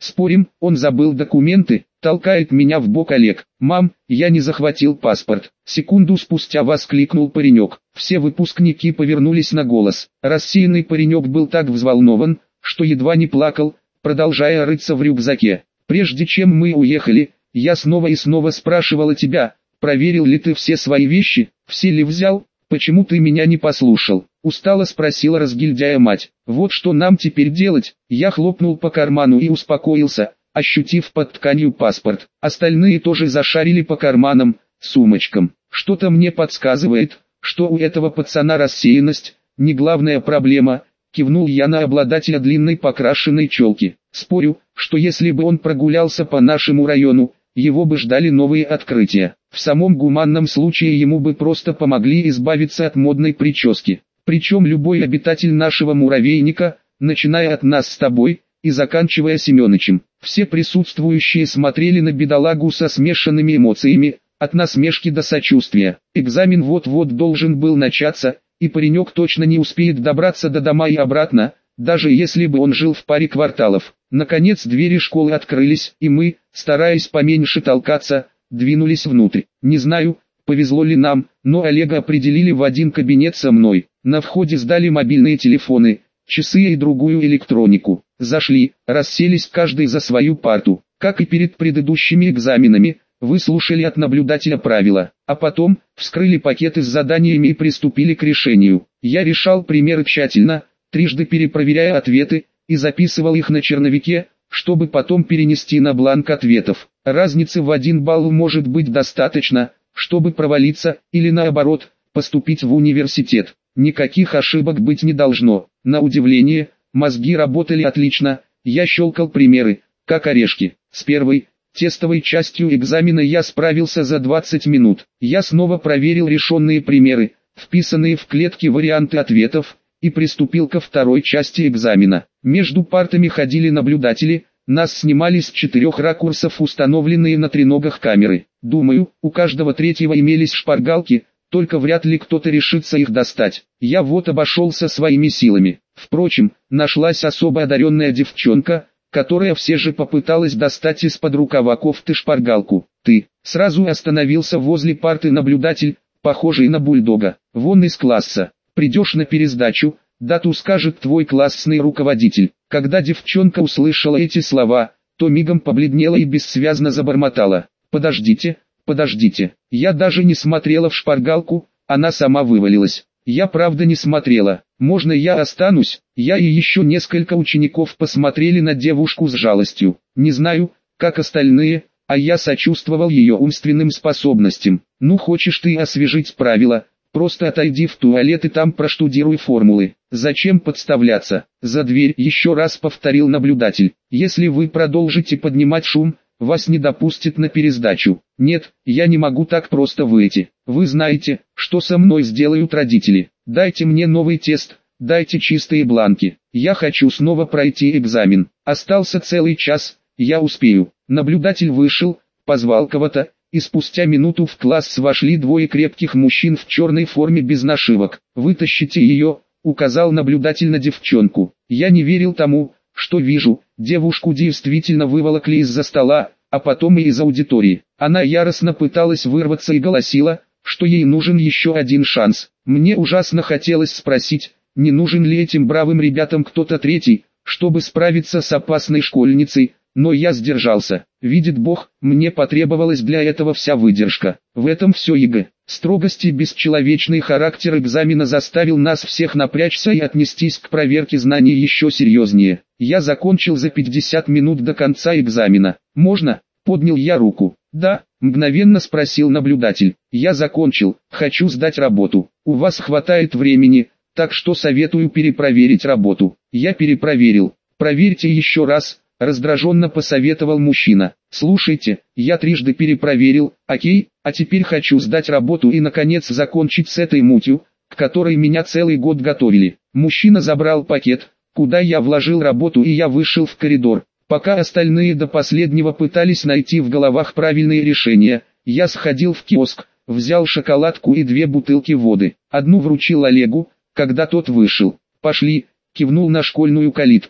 Спорим, он забыл документы? Толкает меня в бок Олег. Мам, я не захватил паспорт. Секунду спустя воскликнул паренек. Все выпускники повернулись на голос. Рассеянный паренек был так взволнован, что едва не плакал, продолжая рыться в рюкзаке. Прежде чем мы уехали, я снова и снова спрашивала тебя, проверил ли ты все свои вещи, все ли взял, почему ты меня не послушал? Устало спросила разгильдяя мать. Вот что нам теперь делать? Я хлопнул по карману и успокоился, ощутив под тканью паспорт. Остальные тоже зашарили по карманам, сумочкам. Что-то мне подсказывает, что у этого пацана рассеянность, не главная проблема, кивнул я на обладателя длинной покрашенной челки. Спорю, что если бы он прогулялся по нашему району, его бы ждали новые открытия. В самом гуманном случае ему бы просто помогли избавиться от модной прически. Причем любой обитатель нашего муравейника, начиная от нас с тобой и заканчивая Семёнычем. Все присутствующие смотрели на бедолагу со смешанными эмоциями, от насмешки до сочувствия. Экзамен вот-вот должен был начаться, и паренек точно не успеет добраться до дома и обратно, даже если бы он жил в паре кварталов. Наконец двери школы открылись, и мы, стараясь поменьше толкаться, двинулись внутрь. Не знаю, повезло ли нам, но Олега определили в один кабинет со мной. На входе сдали мобильные телефоны, часы и другую электронику. Зашли, расселись каждый за свою парту. Как и перед предыдущими экзаменами, выслушали от наблюдателя правила, а потом вскрыли пакеты с заданиями и приступили к решению. Я решал примеры тщательно, трижды перепроверяя ответы, и записывал их на черновике, чтобы потом перенести на бланк ответов. Разницы в 1 балл может быть достаточно, чтобы провалиться, или наоборот, поступить в университет. Никаких ошибок быть не должно. На удивление, мозги работали отлично, я щелкал примеры, как орешки. С первой, тестовой частью экзамена я справился за 20 минут. Я снова проверил решенные примеры, вписанные в клетки варианты ответов, и приступил ко второй части экзамена. Между партами ходили наблюдатели, нас снимали с 4 ракурсов установленные на треногах камеры. Думаю, у каждого третьего имелись шпаргалки, только вряд ли кто-то решится их достать. Я вот обошелся своими силами. Впрочем, нашлась особо одаренная девчонка, которая все же попыталась достать из-под рукава кофты шпаргалку. Ты, сразу остановился возле парты наблюдатель, похожий на бульдога. Вон из класса. Придешь на пересдачу, дату скажет твой классный руководитель. Когда девчонка услышала эти слова, то мигом побледнела и бессвязно забормотала. Подождите, подождите. Я даже не смотрела в шпаргалку, она сама вывалилась. Я правда не смотрела. Можно я останусь? Я и еще несколько учеников посмотрели на девушку с жалостью. Не знаю, как остальные, а я сочувствовал ее умственным способностям. Ну хочешь ты освежить правила? Просто отойди в туалет и там проштудируй формулы. Зачем подставляться? За дверь еще раз повторил наблюдатель. Если вы продолжите поднимать шум, вас не допустят на пересдачу. Нет, я не могу так просто выйти. Вы знаете, что со мной сделают родители. Дайте мне новый тест, дайте чистые бланки. Я хочу снова пройти экзамен. Остался целый час, я успею. Наблюдатель вышел, позвал кого-то, и спустя минуту в класс вошли 2 крепких мужчин в черной форме без нашивок. «Вытащите ее», — указал наблюдатель на девчонку. Я не верил тому, что вижу. Девушку действительно выволокли из-за стола, а потом и из аудитории. Она яростно пыталась вырваться и голосила, что ей нужен еще один шанс. Мне ужасно хотелось спросить, не нужен ли этим бравым ребятам кто-то третий, чтобы справиться с опасной школьницей, но я сдержался. Видит Бог, мне потребовалась для этого вся выдержка. В этом все ЕГЭ. Строгость и бесчеловечный характер экзамена заставил нас всех напрячься и отнестись к проверке знаний еще серьезнее. Я закончил за 50 минут до конца экзамена. «Можно?» — поднял я руку. «Да», — мгновенно спросил наблюдатель. «Я закончил, хочу сдать работу. У вас хватает времени, так что советую перепроверить работу». Я перепроверил. «Проверьте еще раз», — раздраженно посоветовал мужчина. «Слушайте, я трижды перепроверил, окей, а теперь хочу сдать работу и наконец закончить с этой мутью, к которой меня целый год готовили». Мужчина забрал пакет, куда я вложил работу, и я вышел в коридор. Пока остальные до последнего пытались найти в головах правильные решения, я сходил в киоск, взял шоколадку и 2 бутылки воды. Одну вручил Олегу, когда тот вышел. «Пошли», кивнул на школьную калитку.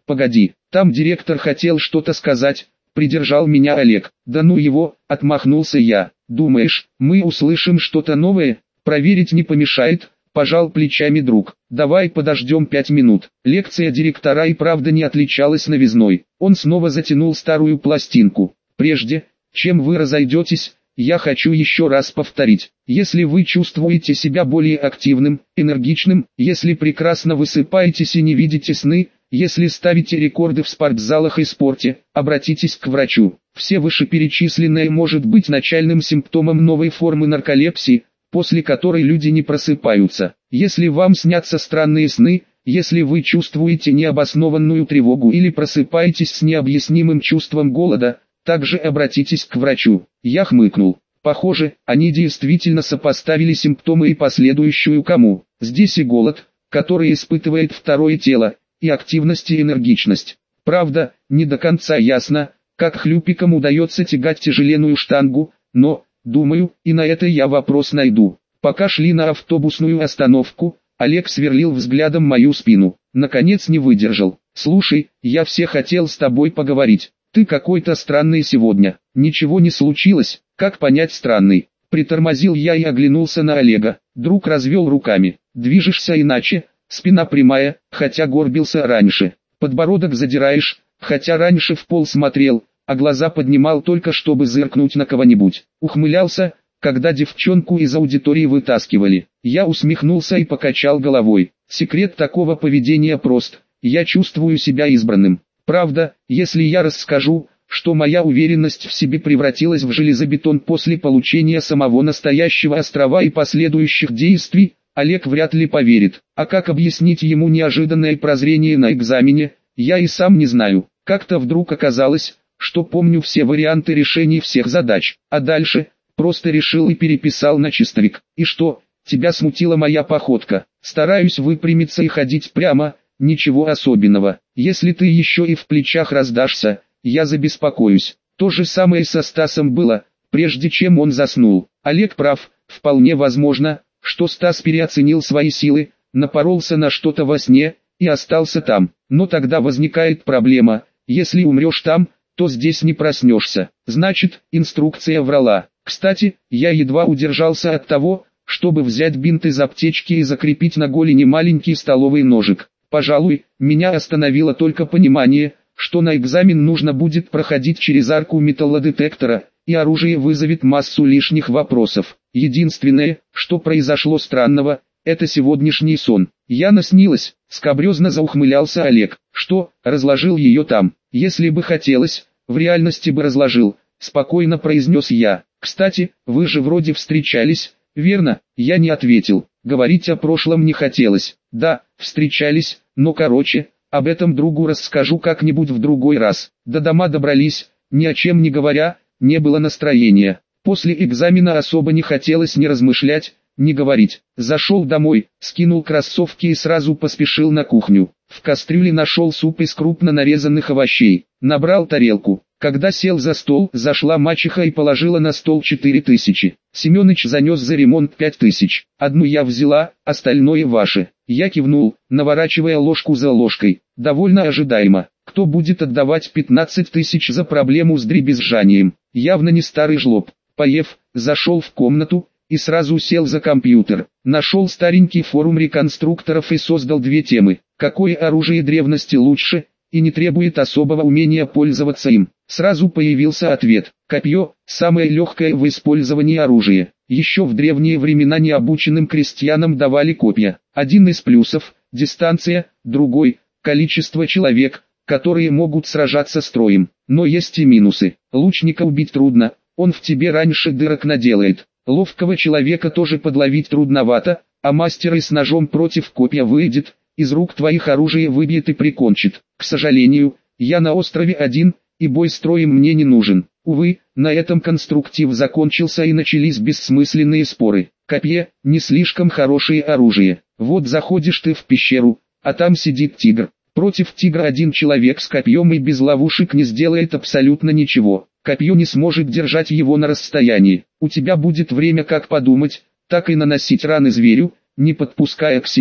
Погоди, там директор хотел что-то сказать, придержал меня Олег. Да ну его, отмахнулся я. Думаешь, мы услышим что-то новое? Проверить не помешает, пожал плечами друг. Давай подождем 5 минут. Лекция директора и правда не отличалась новизной. Он снова затянул старую пластинку. Прежде, чем вы разойдетесь, я хочу еще раз повторить. Если вы чувствуете себя более активным, энергичным, если прекрасно высыпаетесь и не видите сны, если ставите рекорды в спортзалах и спорте, обратитесь к врачу. Все вышеперечисленное может быть начальным симптомом новой формы нарколепсии, после которой люди не просыпаются. Если вам снятся странные сны, если вы чувствуете необоснованную тревогу или просыпаетесь с необъяснимым чувством голода, также обратитесь к врачу. Я хмыкнул. Похоже, они действительно сопоставили симптомы и последующую кому. Здесь и голод, который испытывает второе тело, и активность и энергичность. Правда, не до конца ясно, как хлюпикам удается тягать тяжеленную штангу, но, думаю, и на это я вопрос найду. Пока шли на автобусную остановку, Олег сверлил взглядом мою спину. Наконец не выдержал. «Слушай, я все хотел с тобой поговорить. Ты какой-то странный сегодня. Ничего не случилось, как понять странный?» Притормозил я и оглянулся на Олега. Друг развел руками. «Движешься иначе, спина прямая, хотя горбился раньше. Подбородок задираешь, хотя раньше в пол смотрел, а глаза поднимал только чтобы зыркнуть на кого-нибудь. Ухмылялся, когда девчонку из аудитории вытаскивали». Я усмехнулся и покачал головой. Секрет такого поведения прост. Я чувствую себя избранным. Правда, если я расскажу, что моя уверенность в себе превратилась в железобетон после получения самого настоящего острова и последующих действий, Олег вряд ли поверит. А как объяснить ему неожиданное прозрение на экзамене, я и сам не знаю. Как-то вдруг оказалось, что помню все варианты решений всех задач, а дальше просто решил и переписал на чистовик. И что, тебя смутила моя походка? Стараюсь выпрямиться и ходить прямо. Ничего особенного. Если ты еще и в плечах раздашься, я забеспокоюсь. То же самое со Стасом было, прежде чем он заснул. Олег прав, вполне возможно, что Стас переоценил свои силы, напоролся на что-то во сне и остался там. Но тогда возникает проблема: если умрешь там, то здесь не проснешься. Значит, инструкция врала. Кстати, я едва удержался от того, чтобы взять бинт из аптечки и закрепить на голени маленький столовый ножик. Пожалуй, меня остановило только понимание, что на экзамен нужно будет проходить через арку металлодетектора, и оружие вызовет массу лишних вопросов. Единственное, что произошло странного, это сегодняшний сон. Я наснилась, скабрезно заухмылялся Олег. Что, разложил ее там? Если бы хотелось, в реальности бы разложил, спокойно произнес я. Кстати, вы же вроде встречались, верно? Я не ответил. Говорить о прошлом не хотелось. Да, встречались, но короче, об этом другу расскажу как-нибудь в другой раз. До дома добрались, ни о чем не говоря, не было настроения. После экзамена особо не хотелось ни размышлять, ни говорить. Зашел домой, скинул кроссовки и сразу поспешил на кухню. В кастрюле нашел суп из крупно нарезанных овощей. Набрал тарелку. Когда сел за стол, зашла мачеха и положила на стол 4000. Семёныч занес за ремонт 5000. Одну я взяла, остальное ваше. Я кивнул, наворачивая ложку за ложкой. Довольно ожидаемо. Кто будет отдавать 15 000 за проблему с дребезжанием? Явно не старый жлоб. Поев, зашел в комнату и сразу сел за компьютер. Нашел старенький форум реконструкторов и создал две темы. Какое оружие древности лучше и не требует особого умения пользоваться им? Сразу появился ответ. Копье – самое легкое в использовании оружие. Еще в древние времена необученным крестьянам давали копья. Один из плюсов – дистанция, другой – количество человек, которые могут сражаться строем. Но есть и минусы. Лучника убить трудно, он в тебе раньше дырок наделает. Ловкого человека тоже подловить трудновато, а мастер и с ножом против копья выйдет, из рук твоих оружие выбьет и прикончит. К сожалению, я на острове один, и бой строем мне не нужен. Увы, на этом конструктив закончился и начались бессмысленные споры. Копье – не слишком хорошее оружие. Вот заходишь ты в пещеру, а там сидит тигр. Против тигра один человек с копьем и без ловушек не сделает абсолютно ничего. Копье не сможет держать его на расстоянии. У тебя будет время как подумать, так и наносить раны зверю, не подпуская к себе.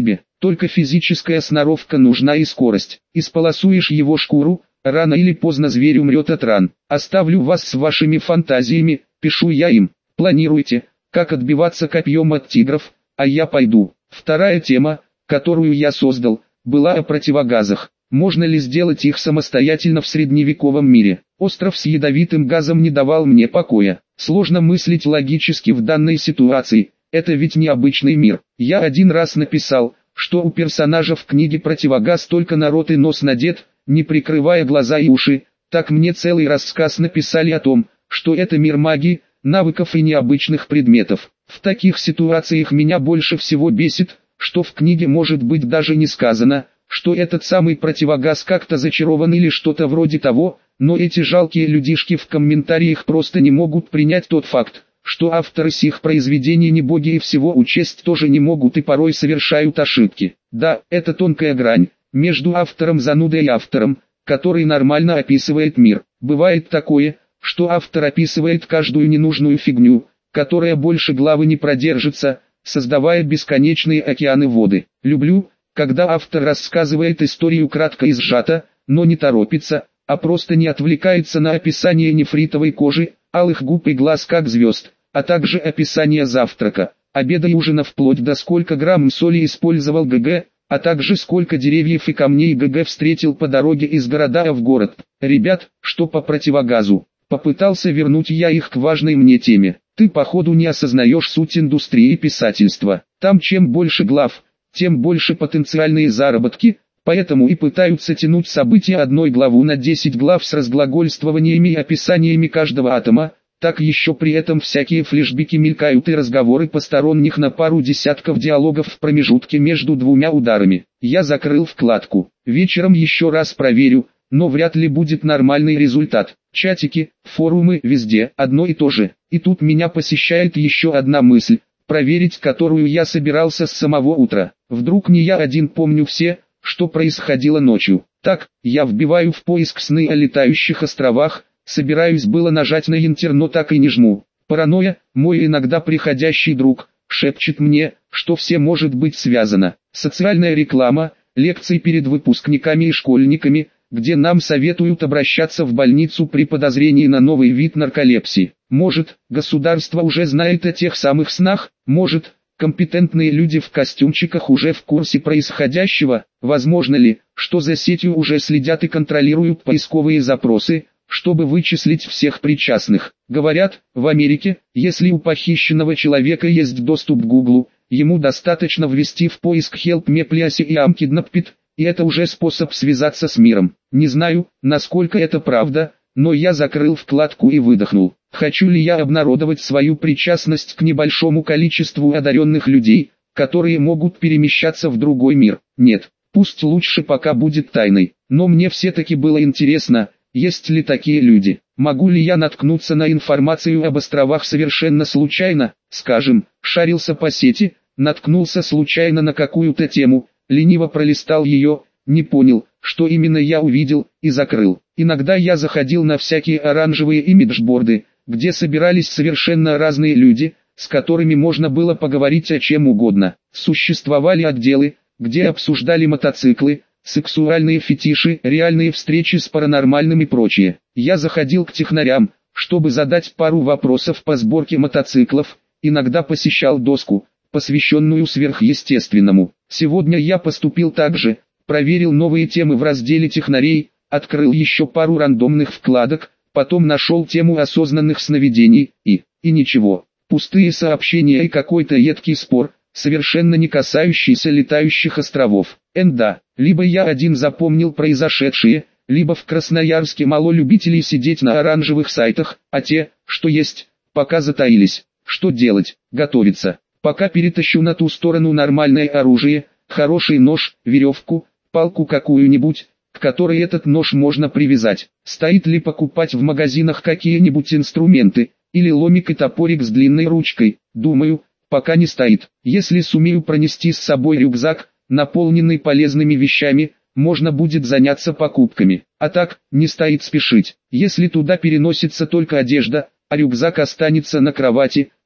только физическая сноровка нужна и скорость. Исполосуешь его шкуру, рано или поздно зверь умрет от ран. Оставлю вас с вашими фантазиями, пишу я им. Планируйте, как отбиваться копьем от тигров, а я пойду. Вторая тема, которую я создал, была о противогазах. Можно ли сделать их самостоятельно в средневековом мире? Остров с ядовитым газом не давал мне покоя. Сложно мыслить логически в данной ситуации, это ведь необычный мир. Я один раз написал, что у персонажа в книге противогаз только на рот и нос надет, не прикрывая глаза и уши. Так мне целый рассказ написали о том, что это мир магии, навыков и необычных предметов. В таких ситуациях меня больше всего бесит, что в книге может быть даже не сказано, что этот самый противогаз как-то зачарован или что-то вроде того, но эти жалкие людишки в комментариях просто не могут принять тот факт, что авторы сих произведений не боги и всего учесть тоже не могут и порой совершают ошибки. Да, это тонкая грань между автором занудой и автором, который нормально описывает мир. Бывает такое, что автор описывает каждую ненужную фигню, которая больше главы не продержится, создавая бесконечные океаны воды. Люблю, когда автор рассказывает историю кратко и сжато, но не торопится, а просто не отвлекается на описание нефритовой кожи, алых губ и глаз как звезд, а также описание завтрака, обеда и ужина вплоть до сколько грамм соли использовал ГГ, а также сколько деревьев и камней ГГ встретил по дороге из города в город. Ребят, что по противогазу? Попытался вернуть я их к важной мне теме. Ты походу не осознаешь суть индустрии писательства. Там чем больше глав, тем больше потенциальные заработки, поэтому и пытаются тянуть события одной главу на 10 глав с разглагольствованиями и описаниями каждого атома, так еще при этом всякие флешбеки мелькают и разговоры посторонних на пару десятков диалогов в промежутке между двумя ударами. Я закрыл вкладку. Вечером еще раз проверю, но вряд ли будет нормальный результат. Чатики, форумы, везде одно и то же. И тут меня посещает еще одна мысль, проверить которую я собирался с самого утра. Вдруг не я один помню все, что происходило ночью. Так, я вбиваю в поиск сны о летающих островах, собираюсь было нажать на Enter, но так и не жму. Паранойя, мой иногда приходящий друг, шепчет мне, что все может быть связано. Социальная реклама, лекции перед выпускниками и школьниками, где нам советуют обращаться в больницу при подозрении на новый вид нарколепсии. Может, государство уже знает о тех самых снах, может, компетентные люди в костюмчиках уже в курсе происходящего, возможно ли, что за сетью уже следят и контролируют поисковые запросы, чтобы вычислить всех причастных. Говорят, в Америке, если у похищенного человека есть доступ к Гуглу, ему достаточно ввести в поиск «Help me please» и «I'm kidnapped», и это уже способ связаться с миром. Не знаю, насколько это правда, но я закрыл вкладку и выдохнул. Хочу ли я обнародовать свою причастность к небольшому количеству одаренных людей, которые могут перемещаться в другой мир? Нет, пусть лучше пока будет тайной. Но мне все-таки было интересно, есть ли такие люди. Могу ли я наткнуться на информацию об островах совершенно случайно? Скажем, шарился по сети, наткнулся случайно на какую-то тему, лениво пролистал ее, не понял, что именно я увидел, и закрыл. Иногда я заходил на всякие оранжевые имиджборды, где собирались совершенно разные люди, с которыми можно было поговорить о чем угодно. Существовали отделы, где обсуждали мотоциклы, сексуальные фетиши, реальные встречи с паранормальным и прочее. Я заходил к технарям, чтобы задать пару вопросов по сборке мотоциклов, иногда посещал доску, посвященную сверхъестественному. Сегодня я поступил так же, проверил новые темы в разделе технарей, открыл еще пару рандомных вкладок, потом нашел тему осознанных сновидений, и ничего. Пустые сообщения и какой-то едкий спор, совершенно не касающийся летающих островов. Да, либо я один запомнил произошедшее, либо в Красноярске мало любителей сидеть на оранжевых сайтах, а те, что есть, пока затаились. Что делать? Готовиться. Пока перетащу на ту сторону нормальное оружие, хороший нож, веревку, палку какую-нибудь, к которой этот нож можно привязать. Стоит ли покупать в магазинах какие-нибудь инструменты, или ломик и топорик с длинной ручкой? Думаю, пока не стоит. Если сумею пронести с собой рюкзак, наполненный полезными вещами, можно будет заняться покупками. А так, не стоит спешить. Если туда переносится только одежда, а рюкзак останется на кровати,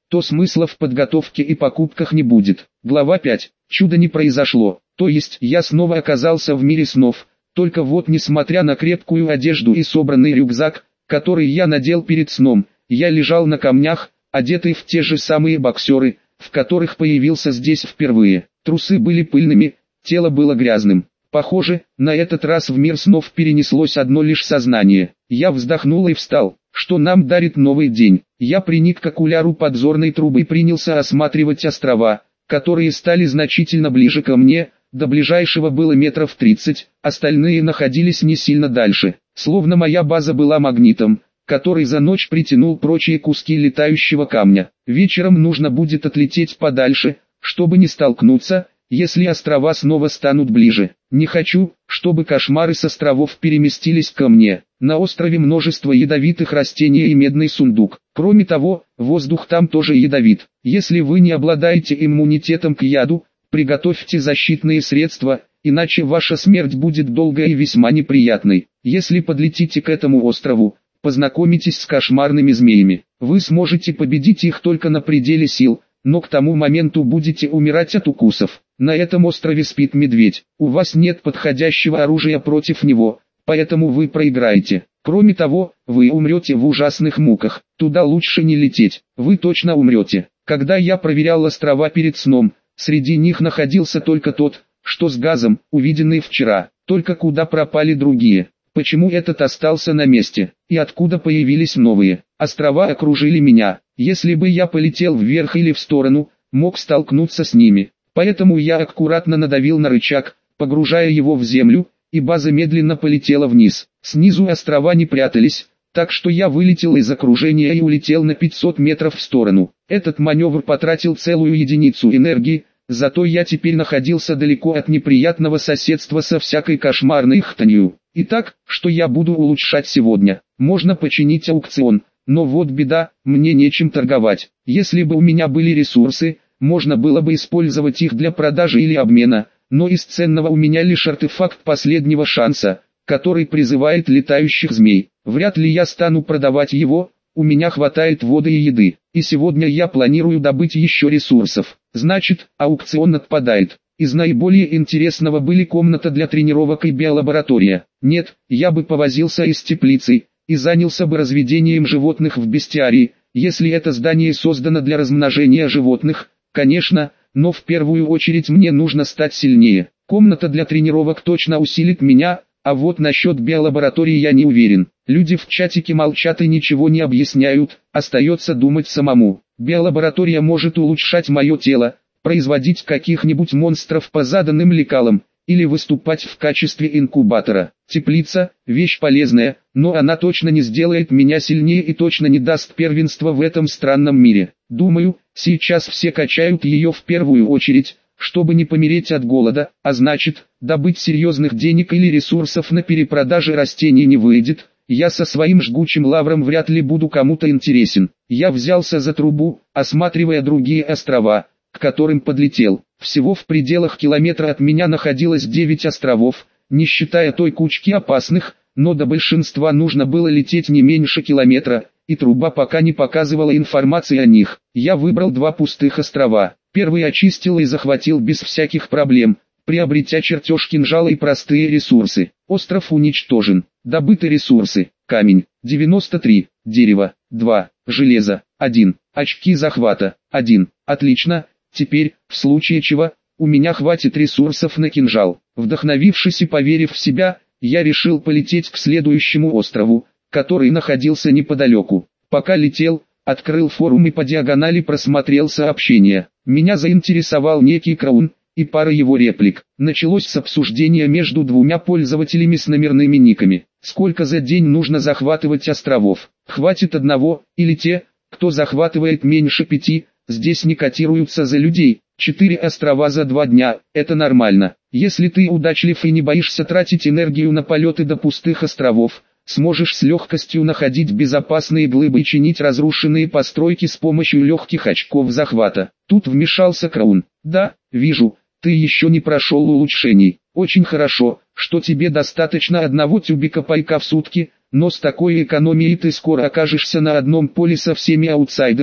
то смысла в подготовке и покупках не будет. Глава 5. Чудо не произошло. То есть я снова оказался в мире снов. Только вот несмотря на крепкую одежду и собранный рюкзак, который я надел перед сном, я лежал на камнях, одетый в те же самые боксеры, в которых появился здесь впервые. Трусы были пыльными, тело было грязным. Похоже, на этот раз в мир снов перенеслось одно лишь сознание. Я вздохнул и встал. Что нам дарит новый день? Я приник к окуляру подзорной трубы и принялся осматривать острова, которые стали значительно ближе ко мне. До ближайшего было метров 30, остальные находились не сильно дальше. Словно моя база была магнитом, который за ночь притянул прочие куски летающего камня. Вечером нужно будет отлететь подальше, чтобы не столкнуться, если острова снова станут ближе. Не хочу, чтобы кошмары с островов переместились ко мне. На острове множество ядовитых растений и медный сундук. Кроме того, воздух там тоже ядовит. Если вы не обладаете иммунитетом к яду, приготовьте защитные средства, иначе ваша смерть будет долгой и весьма неприятной. Если подлетите к этому острову, познакомитесь с кошмарными змеями. Вы сможете победить их только на пределе сил, но к тому моменту будете умирать от укусов. На этом острове спит медведь. У вас нет подходящего оружия против него, поэтому вы проиграете. Кроме того, вы умрете в ужасных муках. Туда лучше не лететь, вы точно умрете. Когда я проверял острова перед сном, среди них находился только тот, что с газом, увиденный вчера. Только куда пропали другие? Почему этот остался на месте? И откуда появились новые? Острова окружили меня. Если бы я полетел вверх или в сторону, мог столкнуться с ними. Поэтому я аккуратно надавил на рычаг, погружая его в землю, и база медленно полетела вниз. Снизу острова не прятались, так что я вылетел из окружения и улетел на 500 метров в сторону. Этот маневр потратил целую единицу энергии, зато я теперь находился далеко от неприятного соседства со всякой кошмарной хтонью. Итак, что я буду улучшать сегодня? Можно починить аукцион, но вот беда, мне нечем торговать. Если бы у меня были ресурсы, можно было бы использовать их для продажи или обмена, но из ценного у меня лишь артефакт последнего шанса, который призывает летающих змей. Вряд ли я стану продавать его, у меня хватает воды и еды, и сегодня я планирую добыть еще ресурсов. Значит, аукцион отпадает. Из наиболее интересного были комната для тренировок и биолаборатория. Нет, я бы повозился и с теплицей, и занялся бы разведением животных в бестиарии, если это здание создано для размножения животных, конечно, но в первую очередь мне нужно стать сильнее. Комната для тренировок точно усилит меня, а вот насчет биолаборатории я не уверен. Люди в чатике молчат и ничего не объясняют, остается думать самому. Биолаборатория может улучшать мое тело, производить каких-нибудь монстров по заданным лекалам, или выступать в качестве инкубатора. Теплица – вещь полезная, но она точно не сделает меня сильнее и точно не даст первенства в этом странном мире. Думаю, сейчас все качают ее в первую очередь, чтобы не помереть от голода, а значит, добыть серьезных денег или ресурсов на перепродаже растений не выйдет. Я со своим жгучим лавром вряд ли буду кому-то интересен. Я взялся за трубу, осматривая другие острова, к которым подлетел. Всего в пределах километра от меня находилось 9 островов, не считая той кучки опасных, но до большинства нужно было лететь не меньше километра, и труба пока не показывала информации о них. Я выбрал 2 пустых острова. Первый очистил и захватил без всяких проблем, приобретя чертеж кинжала и простые ресурсы. Остров уничтожен. Добыты ресурсы. Камень, 93, дерево, 2, железо, 1, очки захвата, 1. Отлично, теперь, в случае чего, у меня хватит ресурсов на кинжал. Вдохновившись и поверив в себя, я решил полететь к следующему острову, который находился неподалеку. Пока летел, открыл форум и по диагонали просмотрел сообщения. Меня заинтересовал некий Краун и пара его реплик. Началось с обсуждения между 2 пользователями с номерными никами. Сколько за день нужно захватывать островов? Хватит одного, или те, кто захватывает меньше 5, здесь не котируются за людей. 4 острова за 2 дня, это нормально. Если ты удачлив и не боишься тратить энергию на полеты до пустых островов, сможешь с легкостью находить безопасные глыбы и чинить разрушенные постройки с помощью легких очков захвата. Тут вмешался Краун. Да, вижу, ты еще не прошел улучшений. Очень хорошо, что тебе достаточно 1 тюбика пайка в сутки, но с такой экономией ты скоро окажешься на одном поле со всеми аутсайдерами,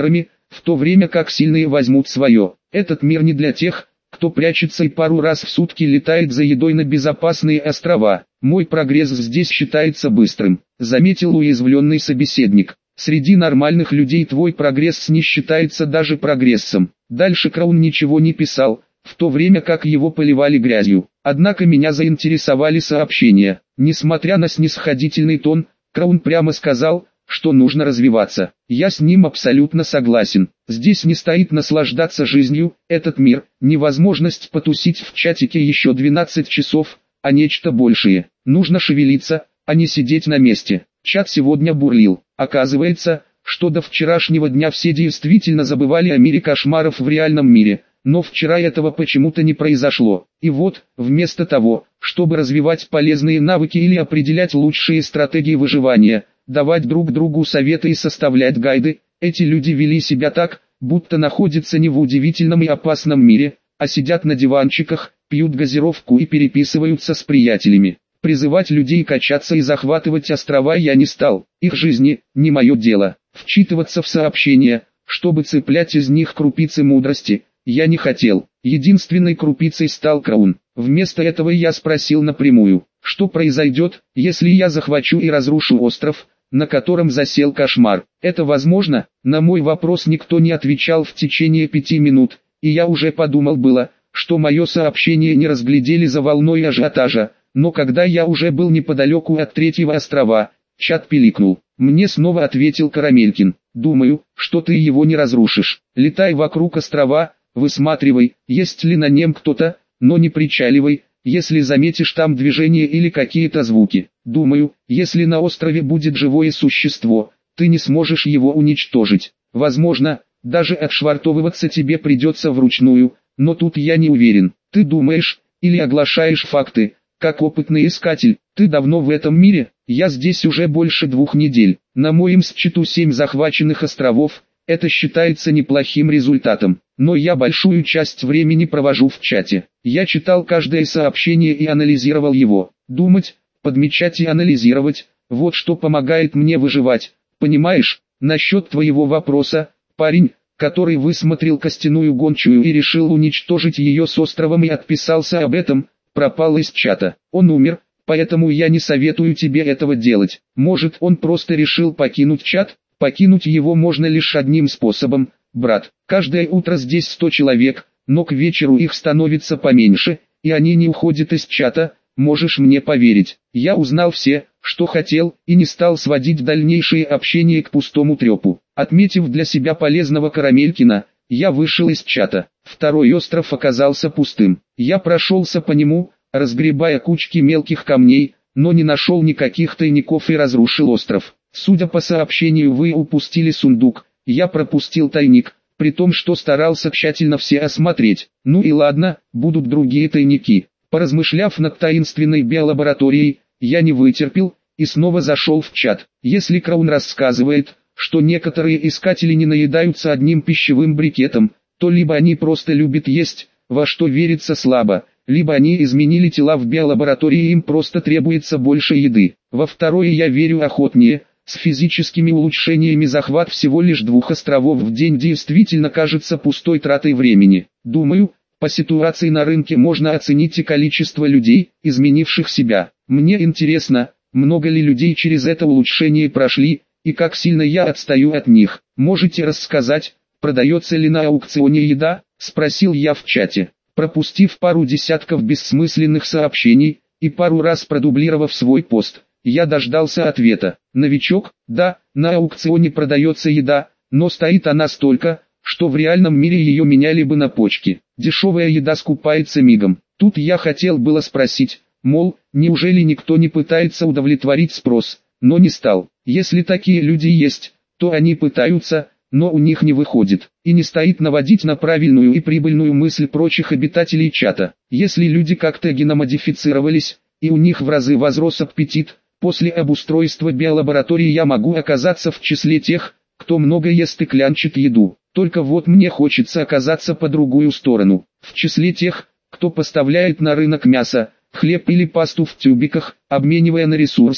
в то время как сильные возьмут свое. Этот мир не для тех, кто прячется и пару раз в сутки летает за едой на безопасные острова. Мой прогресс здесь считается быстрым, заметил уязвленный собеседник. Среди нормальных людей твой прогресс не считается даже прогрессом. Дальше Краун ничего не писал, в то время как его поливали грязью. Однако меня заинтересовали сообщения. Несмотря на снисходительный тон, Краун прямо сказал, что нужно развиваться. Я с ним абсолютно согласен. Здесь не стоит наслаждаться жизнью, этот мир, невозможность потусить в чатике еще 12 часов, а нечто большее. Нужно шевелиться, а не сидеть на месте. Чат сегодня бурлил. Оказывается, что до вчерашнего дня все действительно забывали о мире кошмаров в реальном мире. Но вчера этого почему-то не произошло. И вот, вместо того, чтобы развивать полезные навыки или определять лучшие стратегии выживания, давать друг другу советы и составлять гайды, эти люди вели себя так, будто находятся не в удивительном и опасном мире, а сидят на диванчиках, пьют газировку и переписываются с приятелями. Призывать людей качаться и захватывать острова я не стал. Их жизни – не мое дело. Вчитываться в сообщения, чтобы цеплять из них крупицы мудрости, я не хотел. Единственной крупицей стал Краун. Вместо этого я спросил напрямую, что произойдет, если я захвачу и разрушу остров, на котором засел кошмар. Это возможно? На мой вопрос никто не отвечал в течение 5 минут, и я уже подумал было, что мое сообщение не разглядели за волной ажиотажа, но когда я уже был неподалеку от третьего острова, чат пиликнул. Мне снова ответил Карамелькин: думаю, что ты его не разрушишь. Летай вокруг острова, высматривай, есть ли на нем кто-то, но не причаливай, если заметишь там движение или какие-то звуки. Думаю, если на острове будет живое существо, ты не сможешь его уничтожить. Возможно, даже отшвартовываться тебе придется вручную, но тут я не уверен. Ты думаешь, или оглашаешь факты, как опытный искатель. Ты давно в этом мире, я здесь уже больше 2 недель. На моем счету 7 захваченных островов, это считается неплохим результатом. Но я большую часть времени провожу в чате. Я читал каждое сообщение и анализировал его. Думать, подмечать и анализировать – вот что помогает мне выживать. Понимаешь, насчет твоего вопроса, парень, который высмотрел костяную гончую и решил уничтожить ее с островом и отписался об этом, пропал из чата. Он умер, поэтому я не советую тебе этого делать. Может, он просто решил покинуть чат? Покинуть его можно лишь одним способом, брат. Каждое утро здесь 100 человек, но к вечеру их становится поменьше, и они не уходят из чата, можешь мне поверить. Я узнал все, что хотел, и не стал сводить дальнейшее общение к пустому трепу. Отметив для себя полезного Карамелькина, я вышел из чата. Второй остров оказался пустым. Я прошелся по нему, разгребая кучки мелких камней, но не нашел никаких тайников и разрушил остров. Судя по сообщению, вы упустили сундук. Я пропустил тайник, при том, что старался тщательно все осмотреть. Ну и ладно, будут другие тайники. Поразмышляв над таинственной биолабораторией, я не вытерпел и снова зашел в чат. Если Краун рассказывает, что некоторые искатели не наедаются одним пищевым брикетом, то либо они просто любят есть, во что верится слабо, либо они изменили тела в биолаборатории и им просто требуется больше еды. Во второе я верю охотнее. С физическими улучшениями захват всего лишь 2 островов в день действительно кажется пустой тратой времени. Думаю, по ситуации на рынке можно оценить и количество людей, изменивших себя. Мне интересно, много ли людей через это улучшение прошли, и как сильно я отстаю от них. Можете рассказать, продается ли на аукционе еда? Спросил я в чате. Пропустив пару десятков бессмысленных сообщений, и пару раз продублировав свой пост, я дождался ответа. Новичок: да, на аукционе продается еда, но стоит она столько, что в реальном мире ее меняли бы на почки. Дешевая еда скупается мигом. Тут я хотел было спросить, мол, неужели никто не пытается удовлетворить спрос, но не стал. Если такие люди есть, то они пытаются, но у них не выходит. И не стоит наводить на правильную и прибыльную мысль прочих обитателей чата. Если люди как-то геномодифицировались, и у них в разы возрос аппетит, после обустройства биолаборатории я могу оказаться в числе тех, кто много ест и клянчит еду. Только вот мне хочется оказаться по другую сторону, в числе тех, кто поставляет на рынок мясо, хлеб или пасту в тюбиках, обменивая на ресурсы,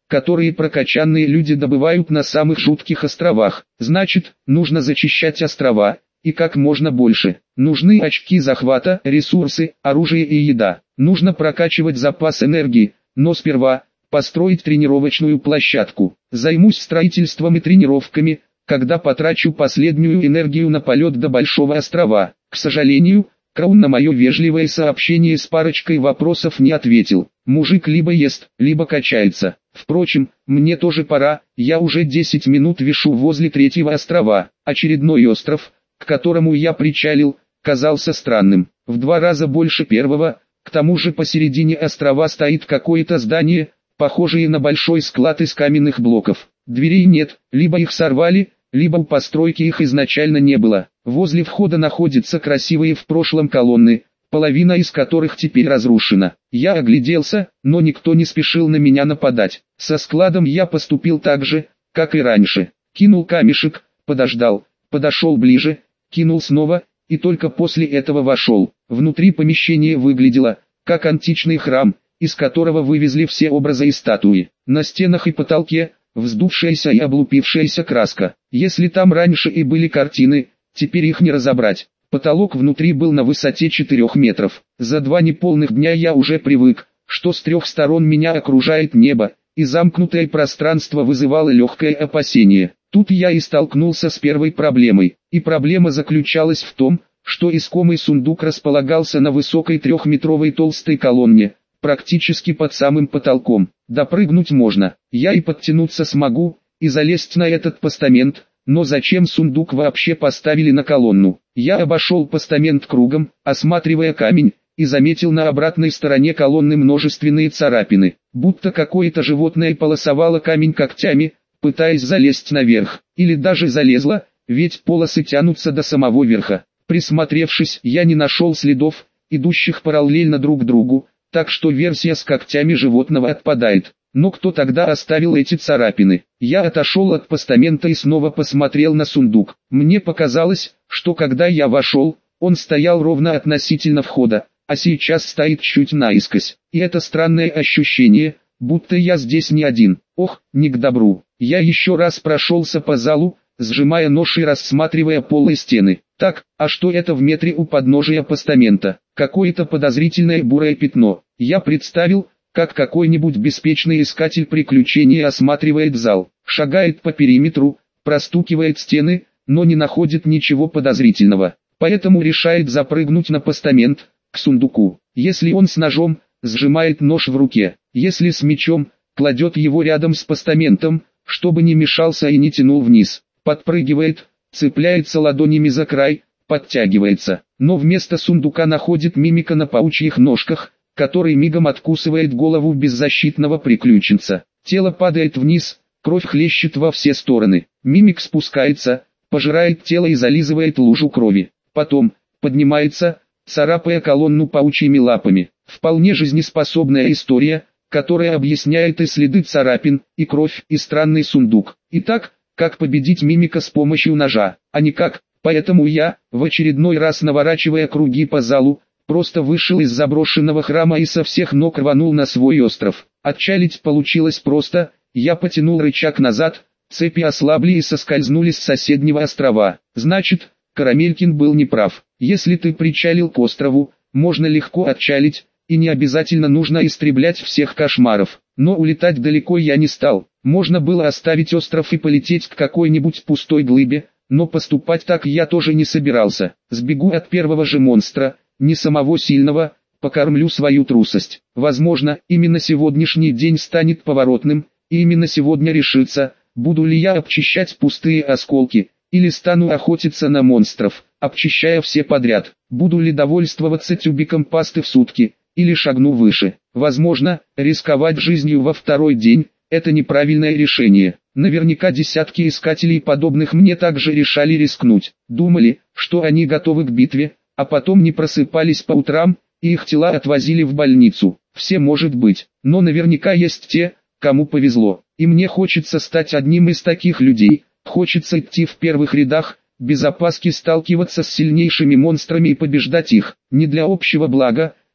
которые прокачанные люди добывают на самых жутких островах. Значит, нужно зачищать острова, и как можно больше. Нужны очки захвата, ресурсы, оружие и еда. Нужно прокачивать запас энергии, но сперва построить тренировочную площадку. Займусь строительством и тренировками, когда потрачу последнюю энергию на полет до Большого острова. К сожалению, Краун на мое вежливое сообщение с парочкой вопросов не ответил. Мужик либо ест, либо качается. Впрочем, мне тоже пора, я уже 10 минут вишу возле третьего острова. Очередной остров, к которому я причалил, казался странным. В 2 раза больше первого, к тому же посередине острова стоит какое-то здание, похожее на большой склад из каменных блоков. Дверей нет, либо их сорвали, либо у постройки их изначально не было. Возле входа находятся красивые в прошлом колонны, половина из которых теперь разрушена. Я огляделся, но никто не спешил на меня нападать. Со складом я поступил так же, как и раньше. Кинул камешек, подождал, подошел ближе, кинул снова, и только после этого вошел. Внутри помещение выглядело, как античный храм, из которого вывезли все образы и статуи. На стенах и потолке вздувшаяся и облупившаяся краска. Если там раньше и были картины, теперь их не разобрать. Потолок внутри был на высоте 4 метров. За 2 неполных дня я уже привык, что с 3 сторон меня окружает небо, и замкнутое пространство вызывало легкое опасение. Тут я и столкнулся с первой проблемой. И проблема заключалась в том, что искомый сундук располагался на высокой 3-метровой толстой колонне, практически под самым потолком. Допрыгнуть можно, я и подтянуться смогу, и залезть на этот постамент, но зачем сундук вообще поставили на колонну? Я обошел постамент кругом, осматривая камень, и заметил на обратной стороне колонны множественные царапины, будто какое-то животное полосовало камень когтями, пытаясь залезть наверх, или даже залезло, ведь полосы тянутся до самого верха. Присмотревшись, я не нашел следов, идущих параллельно друг другу, так что версия с когтями животного отпадает. Но кто тогда оставил эти царапины? Я отошел от постамента и снова посмотрел на сундук. Мне показалось, что когда я вошел, он стоял ровно относительно входа, а сейчас стоит чуть наискось. И это странное ощущение, будто я здесь не один. Ох, не к добру. Я еще раз прошелся по залу, сжимая нож и рассматривая пол и стены. Так, а что это в метре у подножия постамента? Какое-то подозрительное бурое пятно. Я представил, как какой-нибудь беспечный искатель приключений осматривает зал, шагает по периметру, простукивает стены, но не находит ничего подозрительного. Поэтому решает запрыгнуть на постамент, к сундуку. Если он с ножом, сжимает нож в руке. Если с мечом, кладет его рядом с постаментом, чтобы не мешался и не тянул вниз. Подпрыгивает, цепляется ладонями за край, подтягивается. Но вместо сундука находит мимика на паучьих ножках, который мигом откусывает голову беззащитного приключенца. Тело падает вниз, кровь хлещет во все стороны. Мимик спускается, пожирает тело и зализывает лужу крови. Потом, поднимается, царапая колонну паучьими лапами. Вполне жизнеспособная история, которая объясняет и следы царапин, и кровь, и странный сундук. Итак, как победить мимика с помощью ножа, а никак. Поэтому я, в очередной раз наворачивая круги по залу, просто вышел из заброшенного храма и со всех ног рванул на свой остров. Отчалить получилось просто, я потянул рычаг назад, цепи ослабли и соскользнули с соседнего острова. Значит, Карамелькин был неправ. Если ты причалил к острову, можно легко отчалить, и не обязательно нужно истреблять всех кошмаров. Но улетать далеко я не стал. Можно было оставить остров и полететь к какой-нибудь пустой глыбе, но поступать так я тоже не собирался. Сбегу от первого же монстра, не самого сильного, покормлю свою трусость. Возможно, именно сегодняшний день станет поворотным, и именно сегодня решится, буду ли я обчищать пустые осколки, или стану охотиться на монстров, обчищая все подряд. Буду ли довольствоваться тюбиком пасты в сутки, или шагну выше. Возможно, рисковать жизнью во второй день – это неправильное решение. Наверняка десятки искателей подобных мне также решали рискнуть. Думали, что они готовы к битве, а потом не просыпались по утрам, и их тела отвозили в больницу. Все может быть, но наверняка есть те, кому повезло. И мне хочется стать одним из таких людей, хочется идти в первых рядах, без опаски сталкиваться с сильнейшими монстрами и побеждать их. Не для общего блага,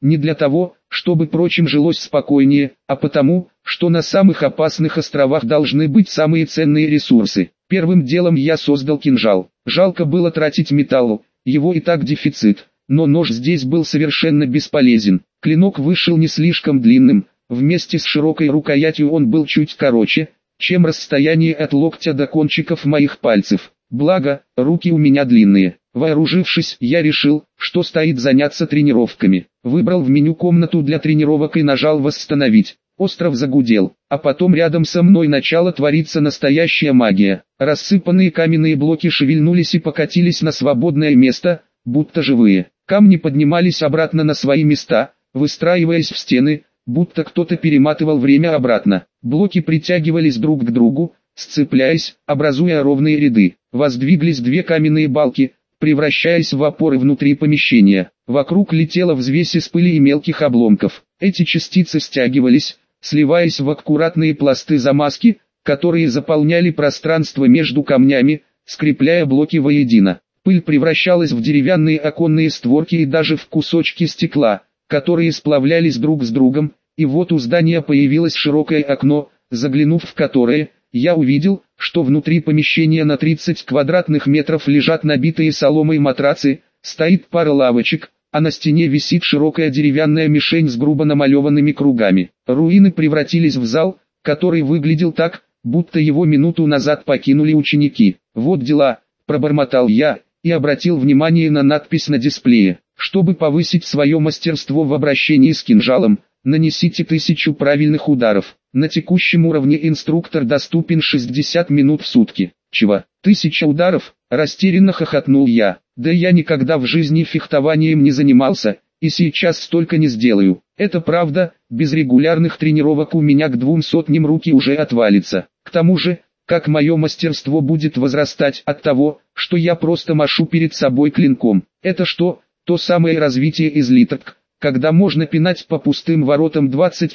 не для того, чтобы прочим жилось спокойнее, а потому, что на самых опасных островах должны быть самые ценные ресурсы. Первым делом я создал кинжал. Жалко было тратить металлу, его и так дефицит, но нож здесь был совершенно бесполезен. Клинок вышел не слишком длинным, вместе с широкой рукоятью он был чуть короче, чем расстояние от локтя до кончиков моих пальцев. Благо, руки у меня длинные. Вооружившись, я решил, что стоит заняться тренировками. Выбрал в меню комнату для тренировок и нажал «Восстановить». Остров загудел, а потом рядом со мной начала твориться настоящая магия. Рассыпанные каменные блоки шевельнулись и покатились на свободное место, будто живые. Камни поднимались обратно на свои места, выстраиваясь в стены, будто кто-то перематывал время обратно. Блоки притягивались друг к другу, сцепляясь, образуя ровные ряды. Воздвиглись две каменные балки, превращаясь в опоры внутри помещения. Вокруг летела взвесь из пыли и мелких обломков. Эти частицы стягивались, сливаясь в аккуратные пласты замазки, которые заполняли пространство между камнями, скрепляя блоки воедино. Пыль превращалась в деревянные оконные створки и даже в кусочки стекла, которые сплавлялись друг с другом, и вот у здания появилось широкое окно, заглянув в которое, я увидел, что внутри помещения на 30 квадратных метров лежат набитые соломой матрацы, стоит пара лавочек, а на стене висит широкая деревянная мишень с грубо намалеванными кругами. Руины превратились в зал, который выглядел так, будто его минуту назад покинули ученики. «Вот дела», – пробормотал я, и обратил внимание на надпись на дисплее. «Чтобы повысить свое мастерство в обращении с кинжалом, нанесите 1000 правильных ударов. На текущем уровне инструктор доступен 60 минут в сутки». «Чего? 1000 ударов?» – растерянно хохотнул я. «Да я никогда в жизни фехтованием не занимался, и сейчас столько не сделаю». «Это правда, без регулярных тренировок у меня к 200 руки уже отвалится. К тому же, как мое мастерство будет возрастать от того, что я просто машу перед собой клинком. Это что, то самое развитие излиток, когда можно пинать по пустым воротам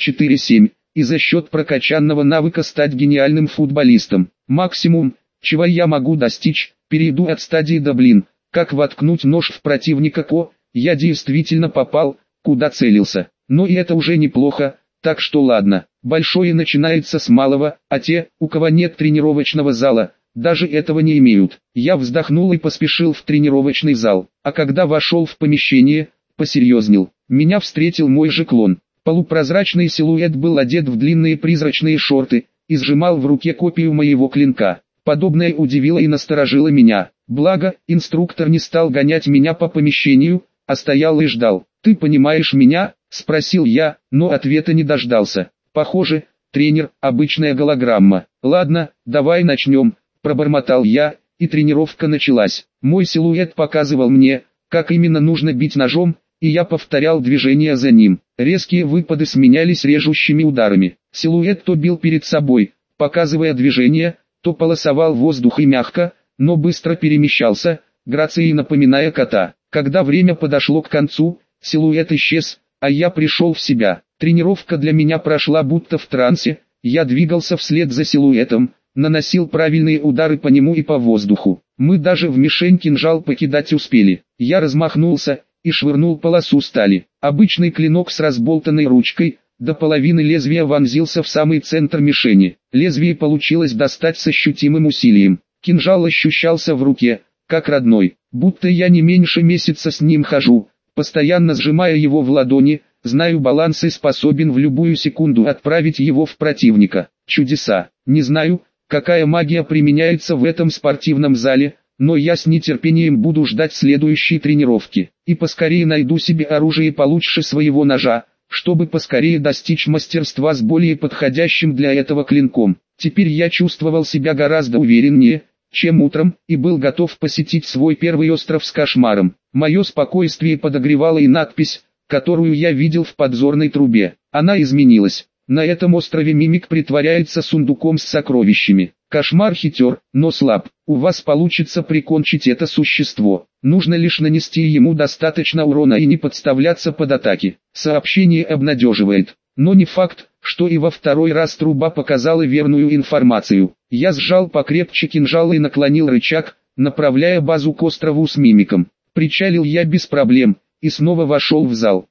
24/7, и за счет прокачанного навыка стать гениальным футболистом. Максимум, чего я могу достичь, перейду от стадии до как воткнуть нож в противника. Я действительно попал, куда целился. Но и это уже неплохо, так что ладно, большое начинается с малого, а те, у кого нет тренировочного зала, даже этого не имеют. Я вздохнул и поспешил в тренировочный зал, а когда вошел в помещение, посерьезнел. Меня встретил мой же клон. Полупрозрачный силуэт был одет в длинные призрачные шорты и сжимал в руке копию моего клинка. Подобное удивило и насторожило меня. Благо, инструктор не стал гонять меня по помещению, а стоял и ждал. «Ты понимаешь меня?» – спросил я, но ответа не дождался. «Похоже, тренер, обычная голограмма». «Ладно, давай начнем», – пробормотал я, и тренировка началась. Мой силуэт показывал мне, как именно нужно бить ножом, и я повторял движения за ним. Резкие выпады сменялись режущими ударами. Силуэт то бил перед собой, показывая движение, то полосовал воздух и мягко, но быстро перемещался, грацией напоминая кота. Когда время подошло к концу, силуэт исчез, а я пришел в себя. Тренировка для меня прошла будто в трансе, я двигался вслед за силуэтом, наносил правильные удары по нему и по воздуху. Мы даже в мишень кинжал покидать успели. Я размахнулся и швырнул полосу стали. Обычный клинок с разболтанной ручкой, до половины лезвия вонзился в самый центр мишени. Лезвие получилось достать с ощутимым усилием. Кинжал ощущался в руке, как родной, будто я не меньше месяца с ним хожу, постоянно сжимая его в ладони, знаю баланс и способен в любую секунду отправить его в противника. Чудеса. Не знаю, какая магия применяется в этом спортивном зале, но я с нетерпением буду ждать следующей тренировки, и поскорее найду себе оружие получше своего ножа, чтобы поскорее достичь мастерства с более подходящим для этого клинком. Теперь я чувствовал себя гораздо увереннее, чем утром, и был готов посетить свой первый остров с кошмаром. Мое спокойствие подогревала и надпись, которую я видел в подзорной трубе. Она изменилась. На этом острове Мимик притворяется сундуком с сокровищами. Кошмар хитер, но слаб. У вас получится прикончить это существо. Нужно лишь нанести ему достаточно урона и не подставляться под атаки. Сообщение обнадеживает. Но не факт, что и во второй раз труба показала верную информацию. Я сжал покрепче кинжал и наклонил рычаг, направляя базу к острову с Мимиком. Причалил я без проблем, и снова вошел в зал.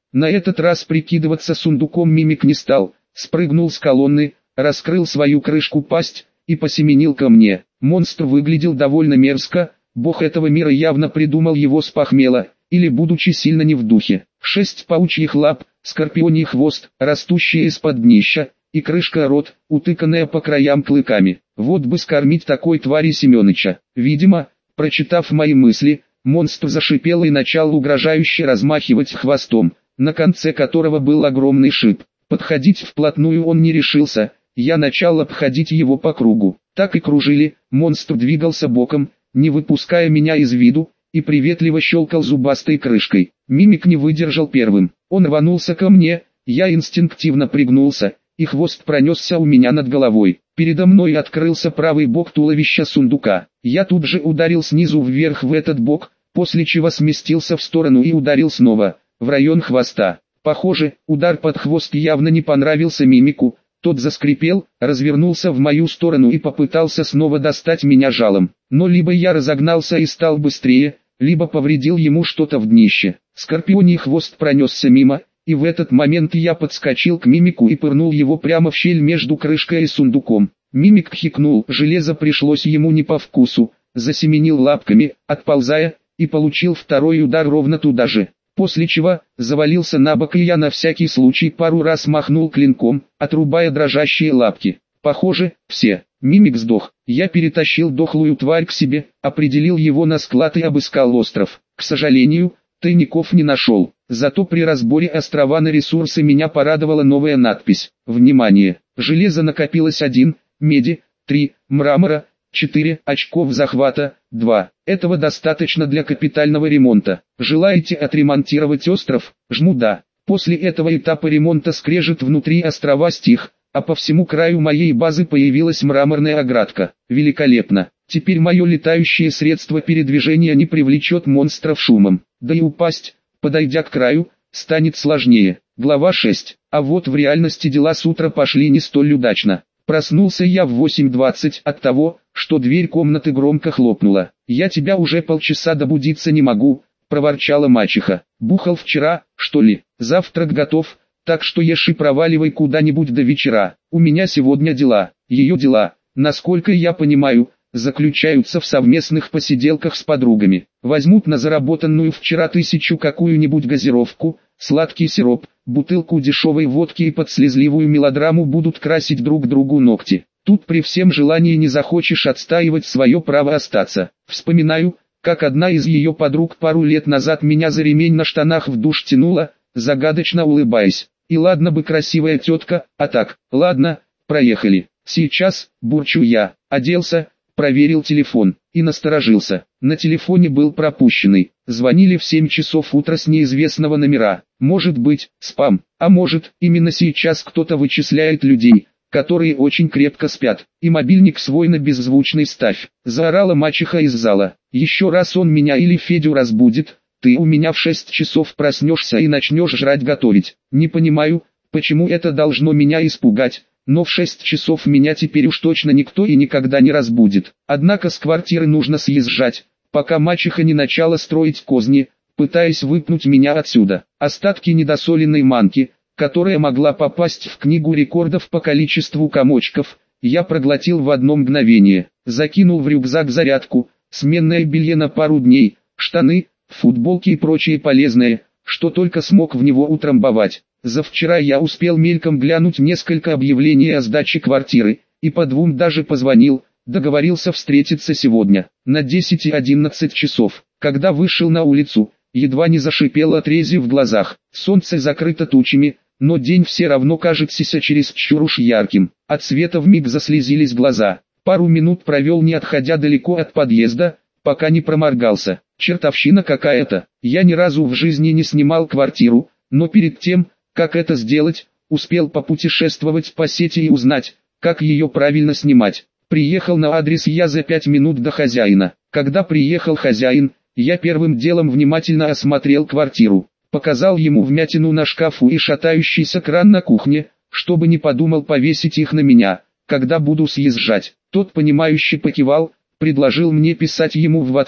На этот раз прикидываться сундуком мимик не стал, спрыгнул с колонны, раскрыл свою крышку пасть и посеменил ко мне. Монстр выглядел довольно мерзко, бог этого мира явно придумал его с похмела, или будучи сильно не в духе. 6 паучьих лап, скорпионий хвост, растущий из-под днища, и крышка рот, утыканная по краям клыками. Вот бы скормить такой твари Семёныча. Видимо, прочитав мои мысли, монстр зашипел и начал угрожающе размахивать хвостом, на конце которого был огромный шип. Подходить вплотную он не решился, я начал обходить его по кругу. Так и кружили, монстр двигался боком, не выпуская меня из виду, и приветливо щелкал зубастой крышкой. Мимик не выдержал первым. Он рванулся ко мне, я инстинктивно пригнулся, и хвост пронесся у меня над головой. Передо мной открылся правый бок туловища сундука. Я тут же ударил снизу вверх в этот бок, после чего сместился в сторону и ударил снова, в район хвоста. Похоже, удар под хвост явно не понравился мимику. Тот заскрипел, развернулся в мою сторону и попытался снова достать меня жалом. Но либо я разогнался и стал быстрее, либо повредил ему что-то в днище. Скорпионий хвост пронесся мимо, и в этот момент я подскочил к мимику и пырнул его прямо в щель между крышкой и сундуком. Мимик хикнул, железо пришлось ему не по вкусу, засеменил лапками, отползая, и получил второй удар ровно туда же. После чего завалился на бок, и я на всякий случай пару раз махнул клинком, отрубая дрожащие лапки. Похоже, все. Мимик сдох. Я перетащил дохлую тварь к себе, определил его на склад и обыскал остров. К сожалению, тайников не нашел. Зато при разборе острова на ресурсы меня порадовала новая надпись. Внимание! Железа накопилось 1, меди 3, мрамора 4, очков захвата 2. Этого достаточно для капитального ремонта. Желаете отремонтировать остров? Жму «да». После этого этапа ремонта скрежет внутри острова стих, а по всему краю моей базы появилась мраморная оградка. Великолепно. Теперь мое летающее средство передвижения не привлечет монстров шумом. Да и упасть, подойдя к краю, станет сложнее. Глава 6. А вот в реальности дела с утра пошли не столь удачно. Проснулся я в 8:20 от того, что дверь комнаты громко хлопнула. «Я тебя уже полчаса добудиться не могу», — проворчала мачеха. «Бухал вчера, что ли? Завтрак готов, так что ешь и проваливай куда-нибудь до вечера. У меня сегодня дела». Ее дела, насколько я понимаю, заключаются в совместных посиделках с подругами. Возьмут на заработанную вчера 1000 какую-нибудь газировку, сладкий сироп, бутылку дешевой водки и под слезливую мелодраму будут красить друг другу ногти. Тут при всем желании не захочешь отстаивать свое право остаться. Вспоминаю, как одна из ее подруг пару лет назад меня за ремень на штанах в душ тянула, загадочно улыбаясь. И ладно бы красивая тетка, а так, ладно, проехали. Сейчас, бурчу я, оделся, проверил телефон и насторожился. На телефоне был пропущенный. Звонили в 7 часов утра с неизвестного номера. Может быть, спам, а может, именно сейчас кто-то вычисляет людей, которые очень крепко спят. И мобильник свой на беззвучный ставь. Заорала мачеха из зала. Еще раз он меня или Федю разбудит, ты у меня в 6 часов проснешься и начнешь жрать готовить. Не понимаю, почему это должно меня испугать. Но в 6 часов меня теперь уж точно никто и никогда не разбудит. Однако с квартиры нужно съезжать, пока мачеха не начала строить козни, пытаясь выпнуть меня отсюда. Остатки недосоленной манки, которая могла попасть в книгу рекордов по количеству комочков, я проглотил в одно мгновение. Закинул в рюкзак зарядку, сменное белье на пару дней, штаны, футболки и прочее полезное, что только смог в него утрамбовать. За вчера я успел мельком глянуть несколько объявлений о сдаче квартиры, и по 2 даже позвонил, договорился встретиться сегодня, на 10 и 11 часов. Когда вышел на улицу, едва не зашипел от рези в глазах. Солнце закрыто тучами, но день все равно кажется чересчур уж ярким. От света вмиг заслезились глаза. Пару минут провел не отходя далеко от подъезда, пока не проморгался. Чертовщина какая-то. Я ни разу в жизни не снимал квартиру, но перед тем, как это сделать, успел попутешествовать по сети и узнать, как ее правильно снимать. Приехал на адрес я за 5 минут до хозяина. Когда приехал хозяин, я первым делом внимательно осмотрел квартиру. Показал ему вмятину на шкафу и шатающийся кран на кухне, чтобы не подумал повесить их на меня, когда буду съезжать. Тот понимающе покивал, предложил мне писать ему в WhatsApp,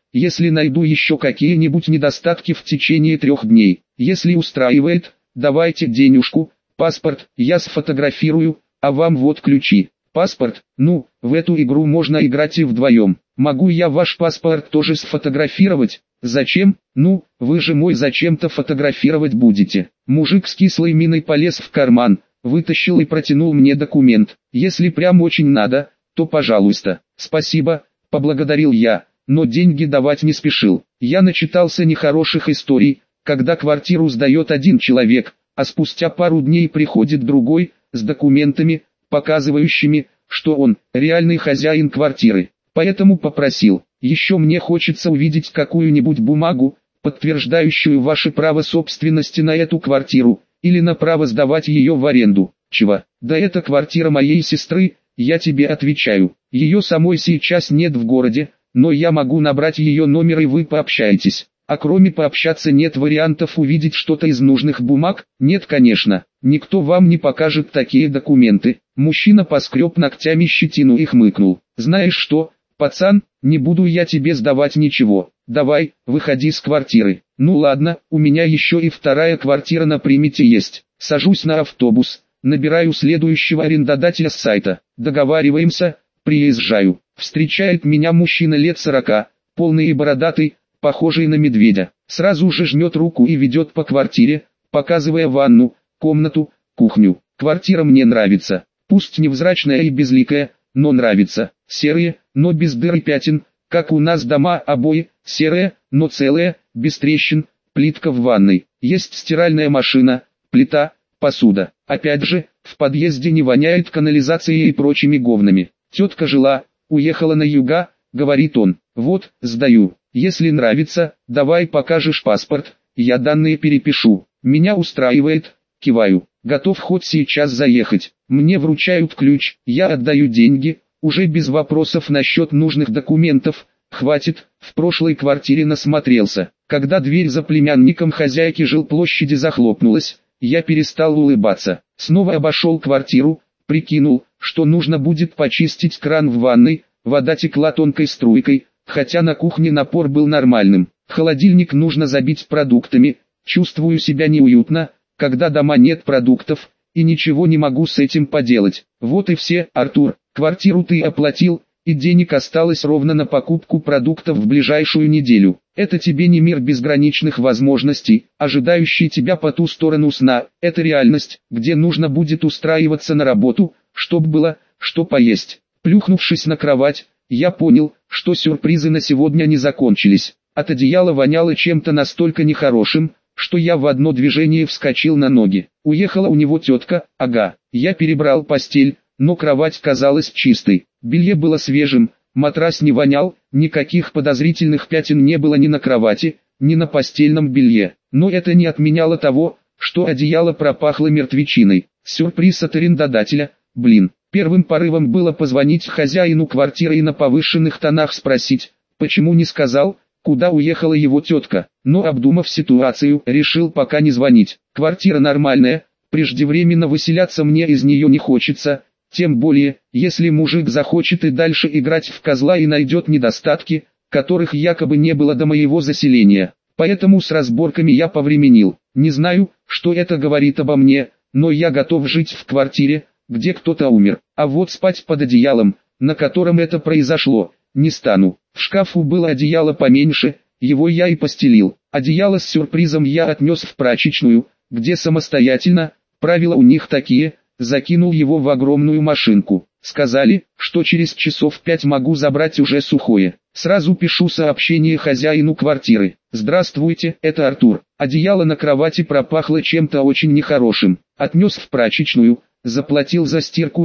если найду еще какие-нибудь недостатки в течение 3 дней. Если устраивает, давайте денежку, паспорт, я сфотографирую, а вам вот ключи. Паспорт, ну, в эту игру можно играть и вдвоем. Могу я ваш паспорт тоже сфотографировать? Зачем? Ну, вы же мой зачем-то фотографировать будете. Мужик с кислой миной полез в карман, вытащил и протянул мне документ. Если прям очень надо, то пожалуйста. Спасибо, поблагодарил я, но деньги давать не спешил. Я начитался нехороших историй, когда квартиру сдает один человек, а спустя пару дней приходит другой, с документами, показывающими, что он реальный хозяин квартиры. Поэтому попросил, еще мне хочется увидеть какую-нибудь бумагу, подтверждающую ваше право собственности на эту квартиру, или на право сдавать ее в аренду. Чего? Да это квартира моей сестры, я тебе отвечаю. Ее самой сейчас нет в городе, но я могу набрать ее номер и вы пообщаетесь. А кроме пообщаться нет вариантов увидеть что-то из нужных бумаг? Нет, конечно. Никто вам не покажет такие документы. Мужчина поскреб ногтями щетину и хмыкнул. Знаешь что, пацан, не буду я тебе сдавать ничего. Давай, выходи с квартиры. Ну ладно, у меня еще и вторая квартира на примете есть. Сажусь на автобус, набираю следующего арендодателя с сайта. Договариваемся, приезжаю. Встречает меня мужчина лет 40, полный и бородатый, похожий на медведя. Сразу же жмет руку и ведет по квартире, показывая ванну, комнату, кухню. Квартира мне нравится. Пусть невзрачная и безликая, но нравится. Серые, но без дыр и пятен, как у нас дома, обои, серые, но целые, без трещин, плитка в ванной. Есть стиральная машина, плита, посуда. Опять же, в подъезде не воняет канализацией и прочими говнами. Тетка жила, уехала на юга, говорит он. Вот, сдаю. Если нравится, давай покажешь паспорт, я данные перепишу. Меня устраивает, киваю. Готов хоть сейчас заехать. Мне вручают ключ, я отдаю деньги, уже без вопросов насчет нужных документов. Хватит, в прошлой квартире насмотрелся. Когда дверь за племянником хозяйки жилплощади захлопнулась, я перестал улыбаться. Снова обошел квартиру, прикинул, что нужно будет почистить кран в ванной, вода текла тонкой струйкой, хотя на кухне напор был нормальным. Холодильник нужно забить продуктами, чувствую себя неуютно, когда дома нет продуктов, и ничего не могу с этим поделать. Вот и все, Артур, квартиру ты оплатил, и денег осталось ровно на покупку продуктов в ближайшую неделю. Это тебе не мир безграничных возможностей, ожидающий тебя по ту сторону сна, это реальность, где нужно будет устраиваться на работу, чтоб было, что поесть. Плюхнувшись на кровать, я понял, что сюрпризы на сегодня не закончились. От одеяла воняло чем-то настолько нехорошим, что я в одно движение вскочил на ноги. Уехала у него тетка, ага. Я перебрал постель, но кровать казалась чистой. Белье было свежим, матрас не вонял, никаких подозрительных пятен не было ни на кровати, ни на постельном белье. Но это не отменяло того, что одеяло пропахло мертвечиной. Сюрприз от арендодателя, блин. Первым порывом было позвонить хозяину квартиры и на повышенных тонах спросить, почему не сказал, куда уехала его тетка. Но обдумав ситуацию, решил пока не звонить. Квартира нормальная, преждевременно выселяться мне из нее не хочется, тем более, если мужик захочет и дальше играть в козла и найдет недостатки, которых якобы не было до моего заселения. Поэтому с разборками я повременил. Не знаю, что это говорит обо мне, но я готов жить в квартире, где кто-то умер. А вот спать под одеялом, на котором это произошло, не стану. В шкафу было одеяло поменьше, его я и постелил. Одеяло с сюрпризом я отнес в прачечную, где самостоятельно, правила у них такие, закинул его в огромную машинку. Сказали, что через часов 5 могу забрать уже сухое. Сразу пишу сообщение хозяину квартиры. Здравствуйте, это Артур. Одеяло на кровати пропахло чем-то очень нехорошим. Отнес в прачечную, заплатил за стирку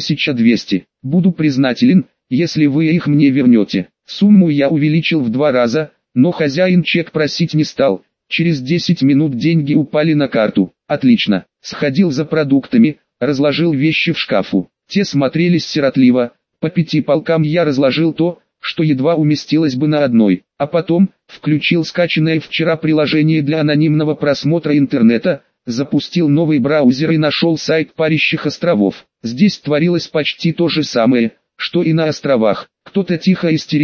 1200. Буду признателен, если вы их мне вернете. Сумму я увеличил в 2 раза, но хозяин чек просить не стал. Через 10 минут деньги упали на карту. Отлично. Сходил за продуктами, разложил вещи в шкафу. Те смотрелись сиротливо. По 5 полкам я разложил то, что едва уместилось бы на одной. А потом, включил скачанное вчера приложение для анонимного просмотра интернета, запустил новый браузер и нашел сайт Парящих островов. Здесь творилось почти то же самое, что и на островах. Кто-то тихо истерил,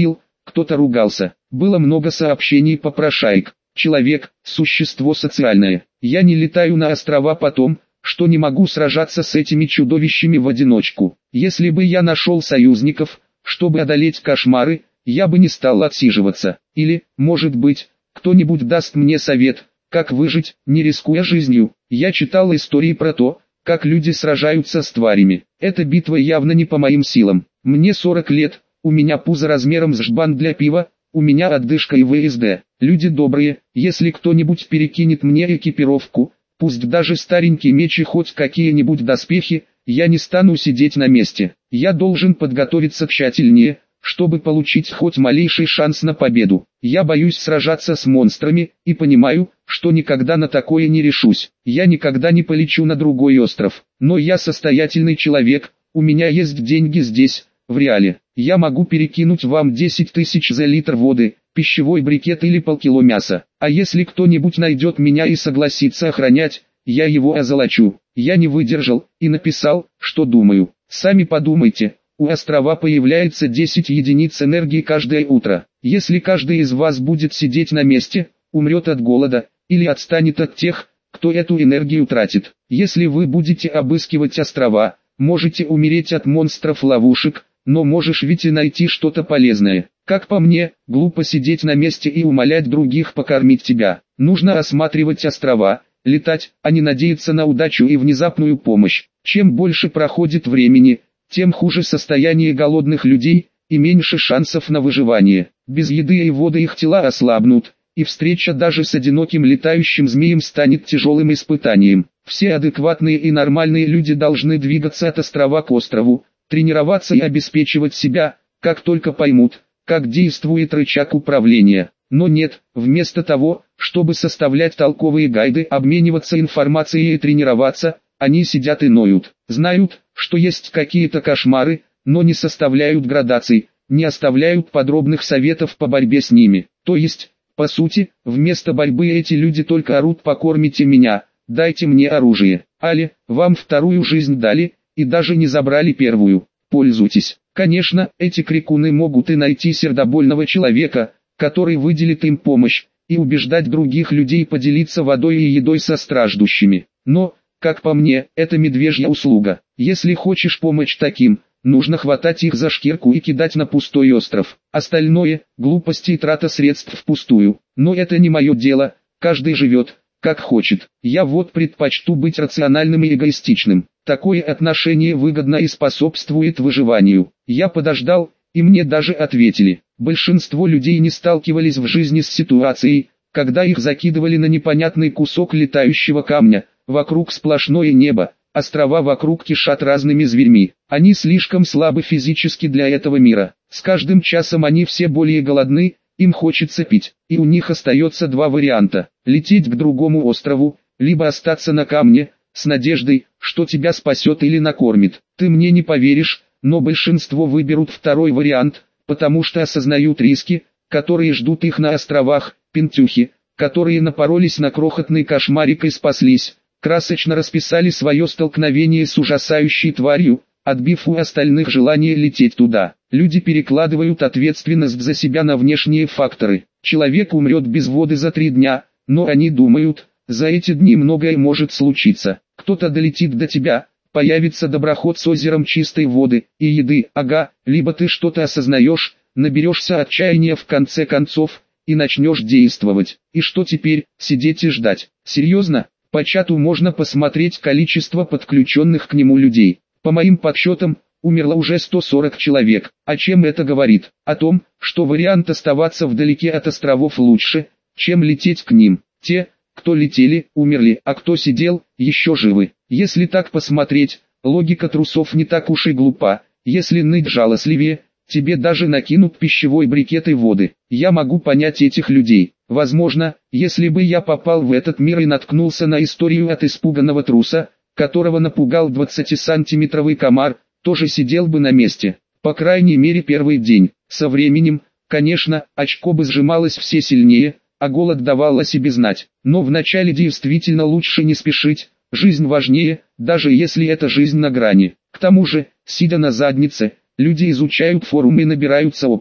кто-то ругался. Было много сообщений попрошаек. Человек – существо социальное. Я не летаю на острова потому, что не могу сражаться с этими чудовищами в одиночку. Если бы я нашел союзников, чтобы одолеть кошмары, я бы не стал отсиживаться. Или, может быть, кто-нибудь даст мне совет, как выжить, не рискуя жизнью. Я читал истории про то, как люди сражаются с тварями. Эта битва явно не по моим силам. Мне 40 лет, у меня пузо размером с жбан для пива, у меня отдышка и ВСД. Люди добрые, если кто-нибудь перекинет мне экипировку, пусть даже старенький меч и хоть какие-нибудь доспехи, я не стану сидеть на месте. Я должен подготовиться тщательнее, чтобы получить хоть малейший шанс на победу. Я боюсь сражаться с монстрами, и понимаю, что никогда на такое не решусь. Я никогда не полечу на другой остров. Но я состоятельный человек, у меня есть деньги здесь, в реале. Я могу перекинуть вам 10 тысяч за литр воды, пищевой брикет или полкило мяса. А если кто-нибудь найдет меня и согласится охранять, я его озолочу. Я не выдержал и написал, что думаю. Сами подумайте. У острова появляется 10 единиц энергии каждое утро. Если каждый из вас будет сидеть на месте, умрет от голода, или отстанет от тех, кто эту энергию тратит. Если вы будете обыскивать острова, можете умереть от монстров-ловушек, но можешь ведь и найти что-то полезное. Как по мне, глупо сидеть на месте и умолять других покормить тебя. Нужно осматривать острова, летать, а не надеяться на удачу и внезапную помощь. Чем больше проходит времени, тем хуже состояние голодных людей, и меньше шансов на выживание. Без еды и воды их тела ослабнут, и встреча даже с одиноким летающим змеем станет тяжелым испытанием. Все адекватные и нормальные люди должны двигаться от острова к острову, тренироваться и обеспечивать себя, как только поймут, как действует рычаг управления. Но нет, вместо того, чтобы составлять толковые гайды, обмениваться информацией и тренироваться, они сидят и ноют. Знают, что есть какие-то кошмары, но не составляют градаций, не оставляют подробных советов по борьбе с ними. То есть, по сути, вместо борьбы эти люди только орут: покормите меня, дайте мне оружие. Али, вам вторую жизнь дали, и даже не забрали первую. Пользуйтесь. Конечно, эти крикуны могут и найти сердобольного человека, который выделит им помощь, и убеждать других людей поделиться водой и едой со страждущими. Но, как по мне, это медвежья услуга. Если хочешь помочь таким, нужно хватать их за шкирку и кидать на пустой остров. Остальное – глупости и трата средств впустую. Но это не мое дело, каждый живет, как хочет. Я вот предпочту быть рациональным и эгоистичным. Такое отношение выгодно и способствует выживанию. Я подождал, и мне даже ответили. Большинство людей не сталкивались в жизни с ситуацией, когда их закидывали на непонятный кусок летающего камня. Вокруг сплошное небо, острова вокруг кишат разными зверьми. Они слишком слабы физически для этого мира. С каждым часом они все более голодны, им хочется пить. И у них остается два варианта: лететь к другому острову, либо остаться на камне, с надеждой, что тебя спасет или накормит. Ты мне не поверишь, но большинство выберут второй вариант, потому что осознают риски, которые ждут их на островах. Пентюхи, которые напоролись на крохотный кошмарик и спаслись, красочно расписали свое столкновение с ужасающей тварью, отбив у остальных желание лететь туда. Люди перекладывают ответственность за себя на внешние факторы. Человек умрет без воды за 3 дня, но они думают, за эти дни многое может случиться. Кто-то долетит до тебя, появится доброход с озером чистой воды и еды, либо ты что-то осознаешь, наберешься отчаяния в конце концов, и начнешь действовать. И что теперь, сидеть и ждать? Серьезно? По чату можно посмотреть количество подключенных к нему людей. По моим подсчетам, умерло уже 140 человек. О чем это говорит? О том, что вариант оставаться вдалеке от островов лучше, чем лететь к ним. Те, кто летели, умерли, а кто сидел, еще живы. Если так посмотреть, логика трусов не так уж и глупа. Если ныть жалостливее, тебе даже накинут пищевой брикет и воды. Я могу понять этих людей. Возможно, если бы я попал в этот мир и наткнулся на историю от испуганного труса, которого напугал 20-сантиметровый комар, тоже сидел бы на месте. По крайней мере первый день. Со временем, конечно, очко бы сжималось все сильнее, а голод давал о себе знать. Но вначале действительно лучше не спешить, жизнь важнее, даже если это жизнь на грани. К тому же, сидя на заднице, люди изучают форумы и набираются опыта.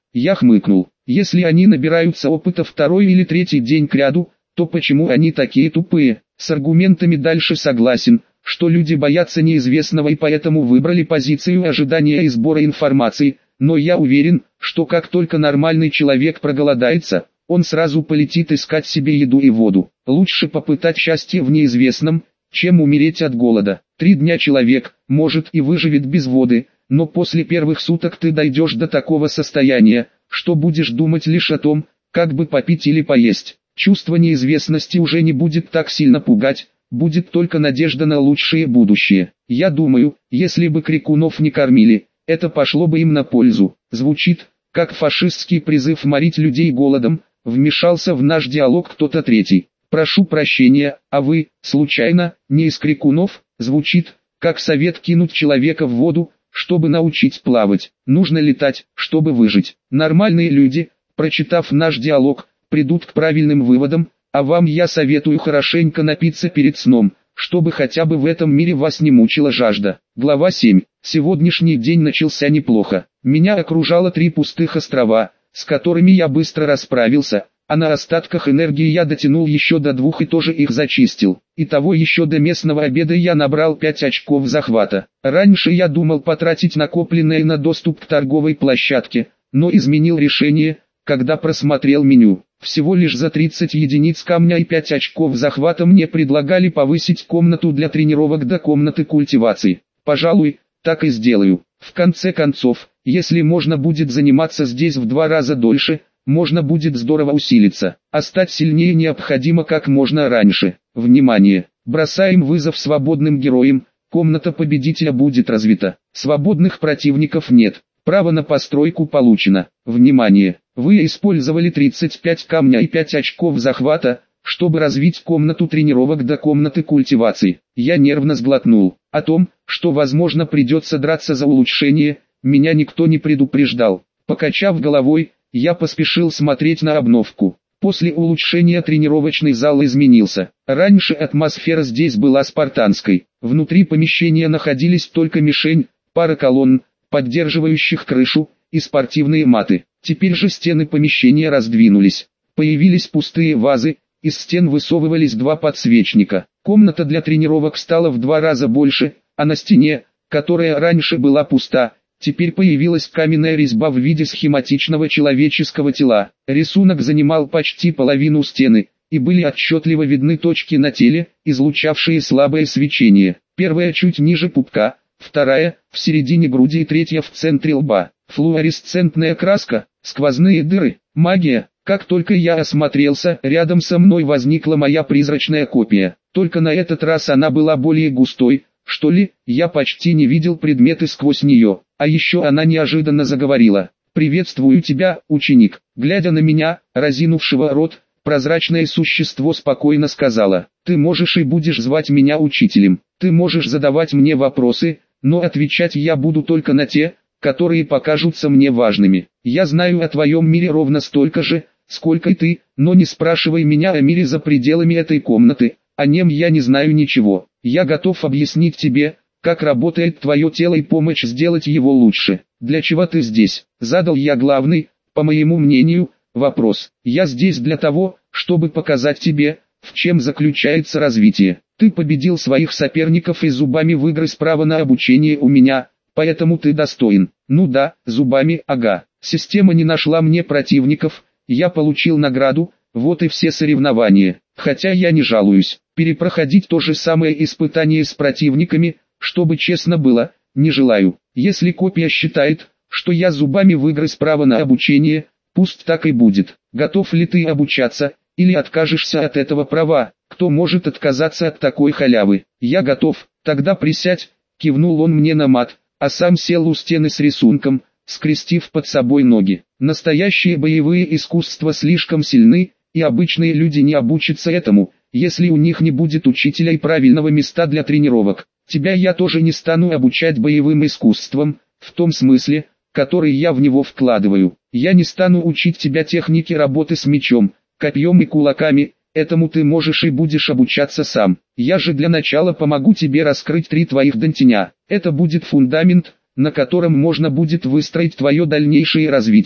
Я хмыкнул. Если они набираются опыта второй или третий день кряду, то почему они такие тупые? С аргументами дальше согласен, что люди боятся неизвестного и поэтому выбрали позицию ожидания и сбора информации, но я уверен, что как только нормальный человек проголодается, он сразу полетит искать себе еду и воду. Лучше попытать счастье в неизвестном, чем умереть от голода. 3 дня человек, может, и выживет без воды, но после первых суток ты дойдешь до такого состояния, что будешь думать лишь о том, как бы попить или поесть. Чувство неизвестности уже не будет так сильно пугать, будет только надежда на лучшее будущее. Я думаю, если бы крикунов не кормили, это пошло бы им на пользу. Звучит, как фашистский призыв морить людей голодом, вмешался в наш диалог кто-то третий. Прошу прощения, а вы, случайно, не из крикунов? Звучит, как совет кинуть человека в воду, чтобы научить плавать. Нужно летать, чтобы выжить. Нормальные люди, прочитав наш диалог, придут к правильным выводам, а вам я советую хорошенько напиться перед сном, чтобы хотя бы в этом мире вас не мучила жажда. Глава 7. Сегодняшний день начался неплохо. Меня окружало 3 пустых острова, с которыми я быстро расправился, а на остатках энергии я дотянул еще до 2 и тоже их зачистил. Итого еще до местного обеда я набрал 5 очков захвата. Раньше я думал потратить накопленное на доступ к торговой площадке, но изменил решение, когда просмотрел меню. Всего лишь за 30 единиц камня и 5 очков захвата мне предлагали повысить комнату для тренировок до комнаты культивации. Пожалуй, так и сделаю. В конце концов, если можно будет заниматься здесь в 2 раза дольше, можно будет здорово усилиться, а стать сильнее необходимо как можно раньше. Внимание! Бросаем вызов свободным героям, комната победителя будет развита. Свободных противников нет, право на постройку получено. Внимание! Вы использовали 35 камня и 5 очков захвата, чтобы развить комнату тренировок до комнаты культивации. Я нервно сглотнул. О том, что возможно придется драться за улучшение, меня никто не предупреждал. Покачав головой, я поспешил смотреть на обновку. После улучшения тренировочный зал изменился. Раньше атмосфера здесь была спартанской. Внутри помещения находились только мишень, пара колонн, поддерживающих крышу, и спортивные маты. Теперь же стены помещения раздвинулись. Появились пустые вазы, из стен высовывались 2 подсвечника. Комната для тренировок стала в 2 раза больше, а на стене, которая раньше была пуста, теперь появилась каменная резьба в виде схематичного человеческого тела. Рисунок занимал почти половину стены, и были отчетливо видны точки на теле, излучавшие слабое свечение. Первая чуть ниже пупка, вторая в середине груди и третья в центре лба. Флуоресцентная краска, сквозные дыры, магия. Как только я осмотрелся, рядом со мной возникла моя призрачная копия. Только на этот раз она была более густой, что ли, я почти не видел предметы сквозь нее. А еще она неожиданно заговорила. «Приветствую тебя, ученик». Глядя на меня, разинувшего рот, прозрачное существо спокойно сказала: «Ты можешь и будешь звать меня учителем. Ты можешь задавать мне вопросы, но отвечать я буду только на те, которые покажутся мне важными. Я знаю о твоем мире ровно столько же, сколько и ты, но не спрашивай меня о мире за пределами этой комнаты, о нем я не знаю ничего. Я готов объяснить тебе, как работает твое тело и помочь сделать его лучше. Для чего ты здесь?» Задал я главный, по моему мнению, вопрос. «Я здесь для того, чтобы показать тебе, в чем заключается развитие. Ты победил своих соперников и зубами выгрыз право на обучение у меня, поэтому ты достоин». Ну да, зубами, ага. Система не нашла мне противников, я получил награду, вот и все соревнования. Хотя я не жалуюсь. Перепроходить то же самое испытание с противниками, чтобы честно было, не желаю. Если копия считает, что я зубами выгрыз право на обучение, пусть так и будет. Готов ли ты обучаться, или откажешься от этого права? Кто может отказаться от такой халявы? Я готов. Тогда присядь, кивнул он мне на мат, а сам сел у стены с рисунком, скрестив под собой ноги. Настоящие боевые искусства слишком сильны, и обычные люди не обучатся этому, если у них не будет учителя и правильного места для тренировок. Тебя я тоже не стану обучать боевым искусствам, в том смысле, который я в него вкладываю. Я не стану учить тебя технике работы с мечом, копьем и кулаками, этому ты можешь и будешь обучаться сам. Я же для начала помогу тебе раскрыть 3 твоих дантеня. Это будет фундамент, на котором можно будет выстроить твое дальнейшее развитие.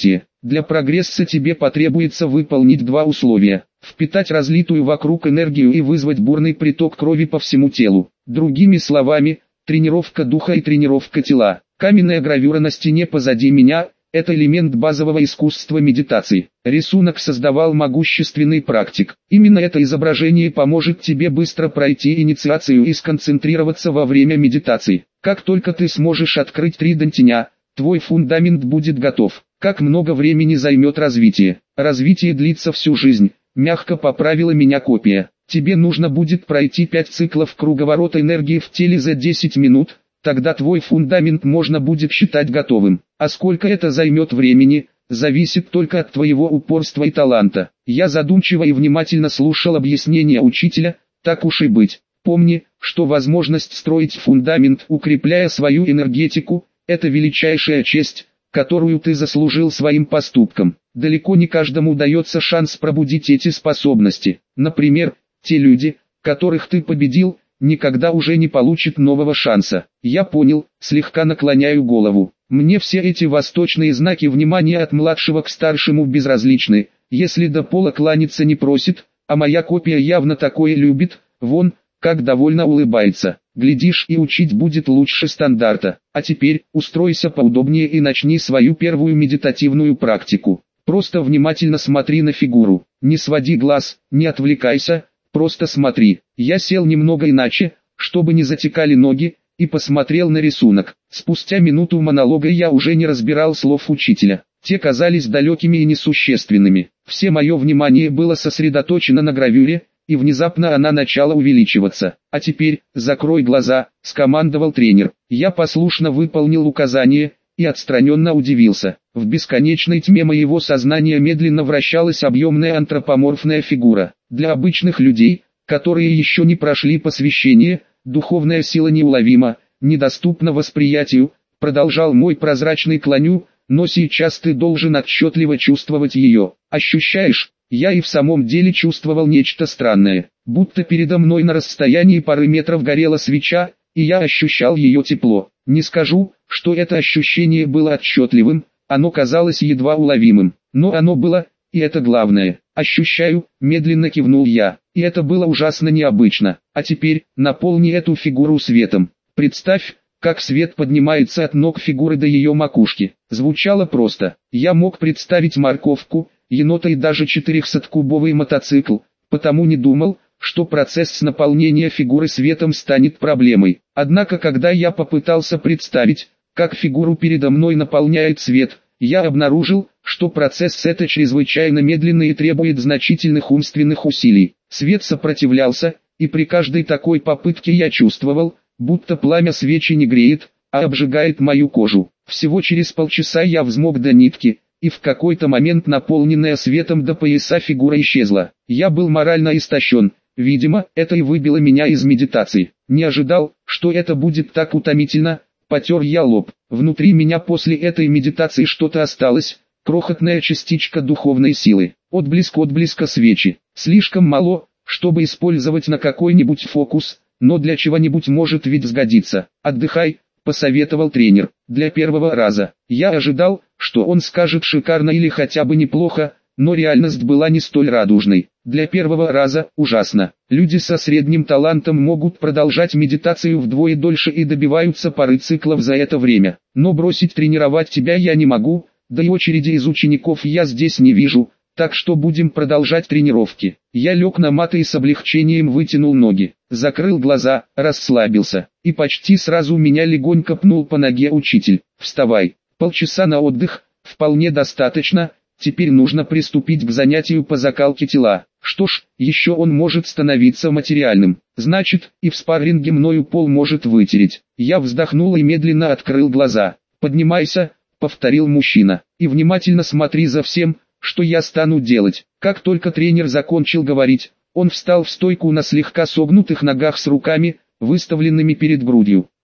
Для прогресса тебе потребуется выполнить два условия: впитать разлитую вокруг энергию и вызвать бурный приток крови по всему телу. Другими словами, тренировка духа и тренировка тела. Каменная гравюра на стене позади меня – это элемент базового искусства медитации. Рисунок создавал могущественный практик. Именно это изображение поможет тебе быстро пройти инициацию и сконцентрироваться во время медитации. Как только ты сможешь открыть три дантеня, твой фундамент будет готов. Как много времени займет развитие? Развитие длится всю жизнь, мягко поправила меня копия. Тебе нужно будет пройти 5 циклов круговорота энергии в теле за 10 минут, тогда твой фундамент можно будет считать готовым. А сколько это займет времени, зависит только от твоего упорства и таланта. Я задумчиво и внимательно слушал объяснения учителя. Так уж и быть. Помни, что возможность строить фундамент, укрепляя свою энергетику, это величайшая честь, которую ты заслужил своим поступком. Далеко не каждому дается шанс пробудить эти способности. Например, те люди, которых ты победил, никогда уже не получат нового шанса. Я понял, слегка наклоняю голову. Мне все эти восточные знаки внимания от младшего к старшему безразличны, если до пола кланяться не просит, а моя копия явно такое любит, вон, как довольно улыбается. Глядишь, и учить будет лучше стандарта. А теперь, устройся поудобнее и начни свою первую медитативную практику. Просто внимательно смотри на фигуру, не своди глаз, не отвлекайся, просто смотри. Я сел немного иначе, чтобы не затекали ноги, и посмотрел на рисунок. Спустя минуту монолога я уже не разбирал слов учителя. Те казались далекими и несущественными. Все мое внимание было сосредоточено на гравюре, и внезапно она начала увеличиваться. «А теперь, закрой глаза», — скомандовал тренер. Я послушно выполнил указание, и отстраненно удивился. В бесконечной тьме моего сознания медленно вращалась объемная антропоморфная фигура. Для обычных людей, которые еще не прошли посвящение, духовная сила неуловима, недоступна восприятию, продолжал мой прозрачный клоню, но сейчас ты должен отчетливо чувствовать ее. Ощущаешь? Я и в самом деле чувствовал нечто странное, будто передо мной на расстоянии пары метров горела свеча, и я ощущал ее тепло. Не скажу, что это ощущение было отчетливым, оно казалось едва уловимым, но оно было, и это главное. «Ощущаю», — медленно кивнул я, — и это было ужасно необычно. А теперь, наполни эту фигуру светом. Представь, как свет поднимается от ног фигуры до ее макушки. Звучало просто. Я мог представить морковку, енота и даже 400-кубовый мотоцикл, потому не думал, что процесс наполнения фигуры светом станет проблемой. Однако когда я попытался представить, как фигуру передо мной наполняет свет, я обнаружил, что процесс этот чрезвычайно медленный и требует значительных умственных усилий. Свет сопротивлялся, и при каждой такой попытке я чувствовал, будто пламя свечи не греет, а обжигает мою кожу. Всего через полчаса я взмок до нитки, и в какой-то момент наполненная светом до пояса фигура исчезла. Я был морально истощен, видимо, это и выбило меня из медитации. Не ожидал, что это будет так утомительно, потер я лоб. Внутри меня после этой медитации что-то осталось, крохотная частичка духовной силы. Отблеска свечи. Слишком мало, чтобы использовать на какой-нибудь фокус, но для чего-нибудь может ведь сгодиться. Отдыхай, посоветовал тренер. Для первого раза. Я ожидал, что он скажет шикарно или хотя бы неплохо, но реальность была не столь радужной. Для первого раза ужасно. Люди со средним талантом могут продолжать медитацию вдвое дольше и добиваются пары циклов за это время. Но бросить тренировать тебя я не могу, да и очереди из учеников я здесь не вижу, так что будем продолжать тренировки. Я лег на маты и с облегчением вытянул ноги, закрыл глаза, расслабился, и почти сразу меня легонько пнул по ноге учитель. Вставай, полчаса на отдых, вполне достаточно. Теперь нужно приступить к занятию по закалке тела. Что ж, еще он может становиться материальным. Значит, и в спарринге мною пол может вытереть. Я вздохнул и медленно открыл глаза. «Поднимайся», — повторил мужчина, — «и внимательно смотри за всем, что я стану делать». Как только тренер закончил говорить, он встал в стойку на слегка согнутых ногах с руками, выставленными перед грудью.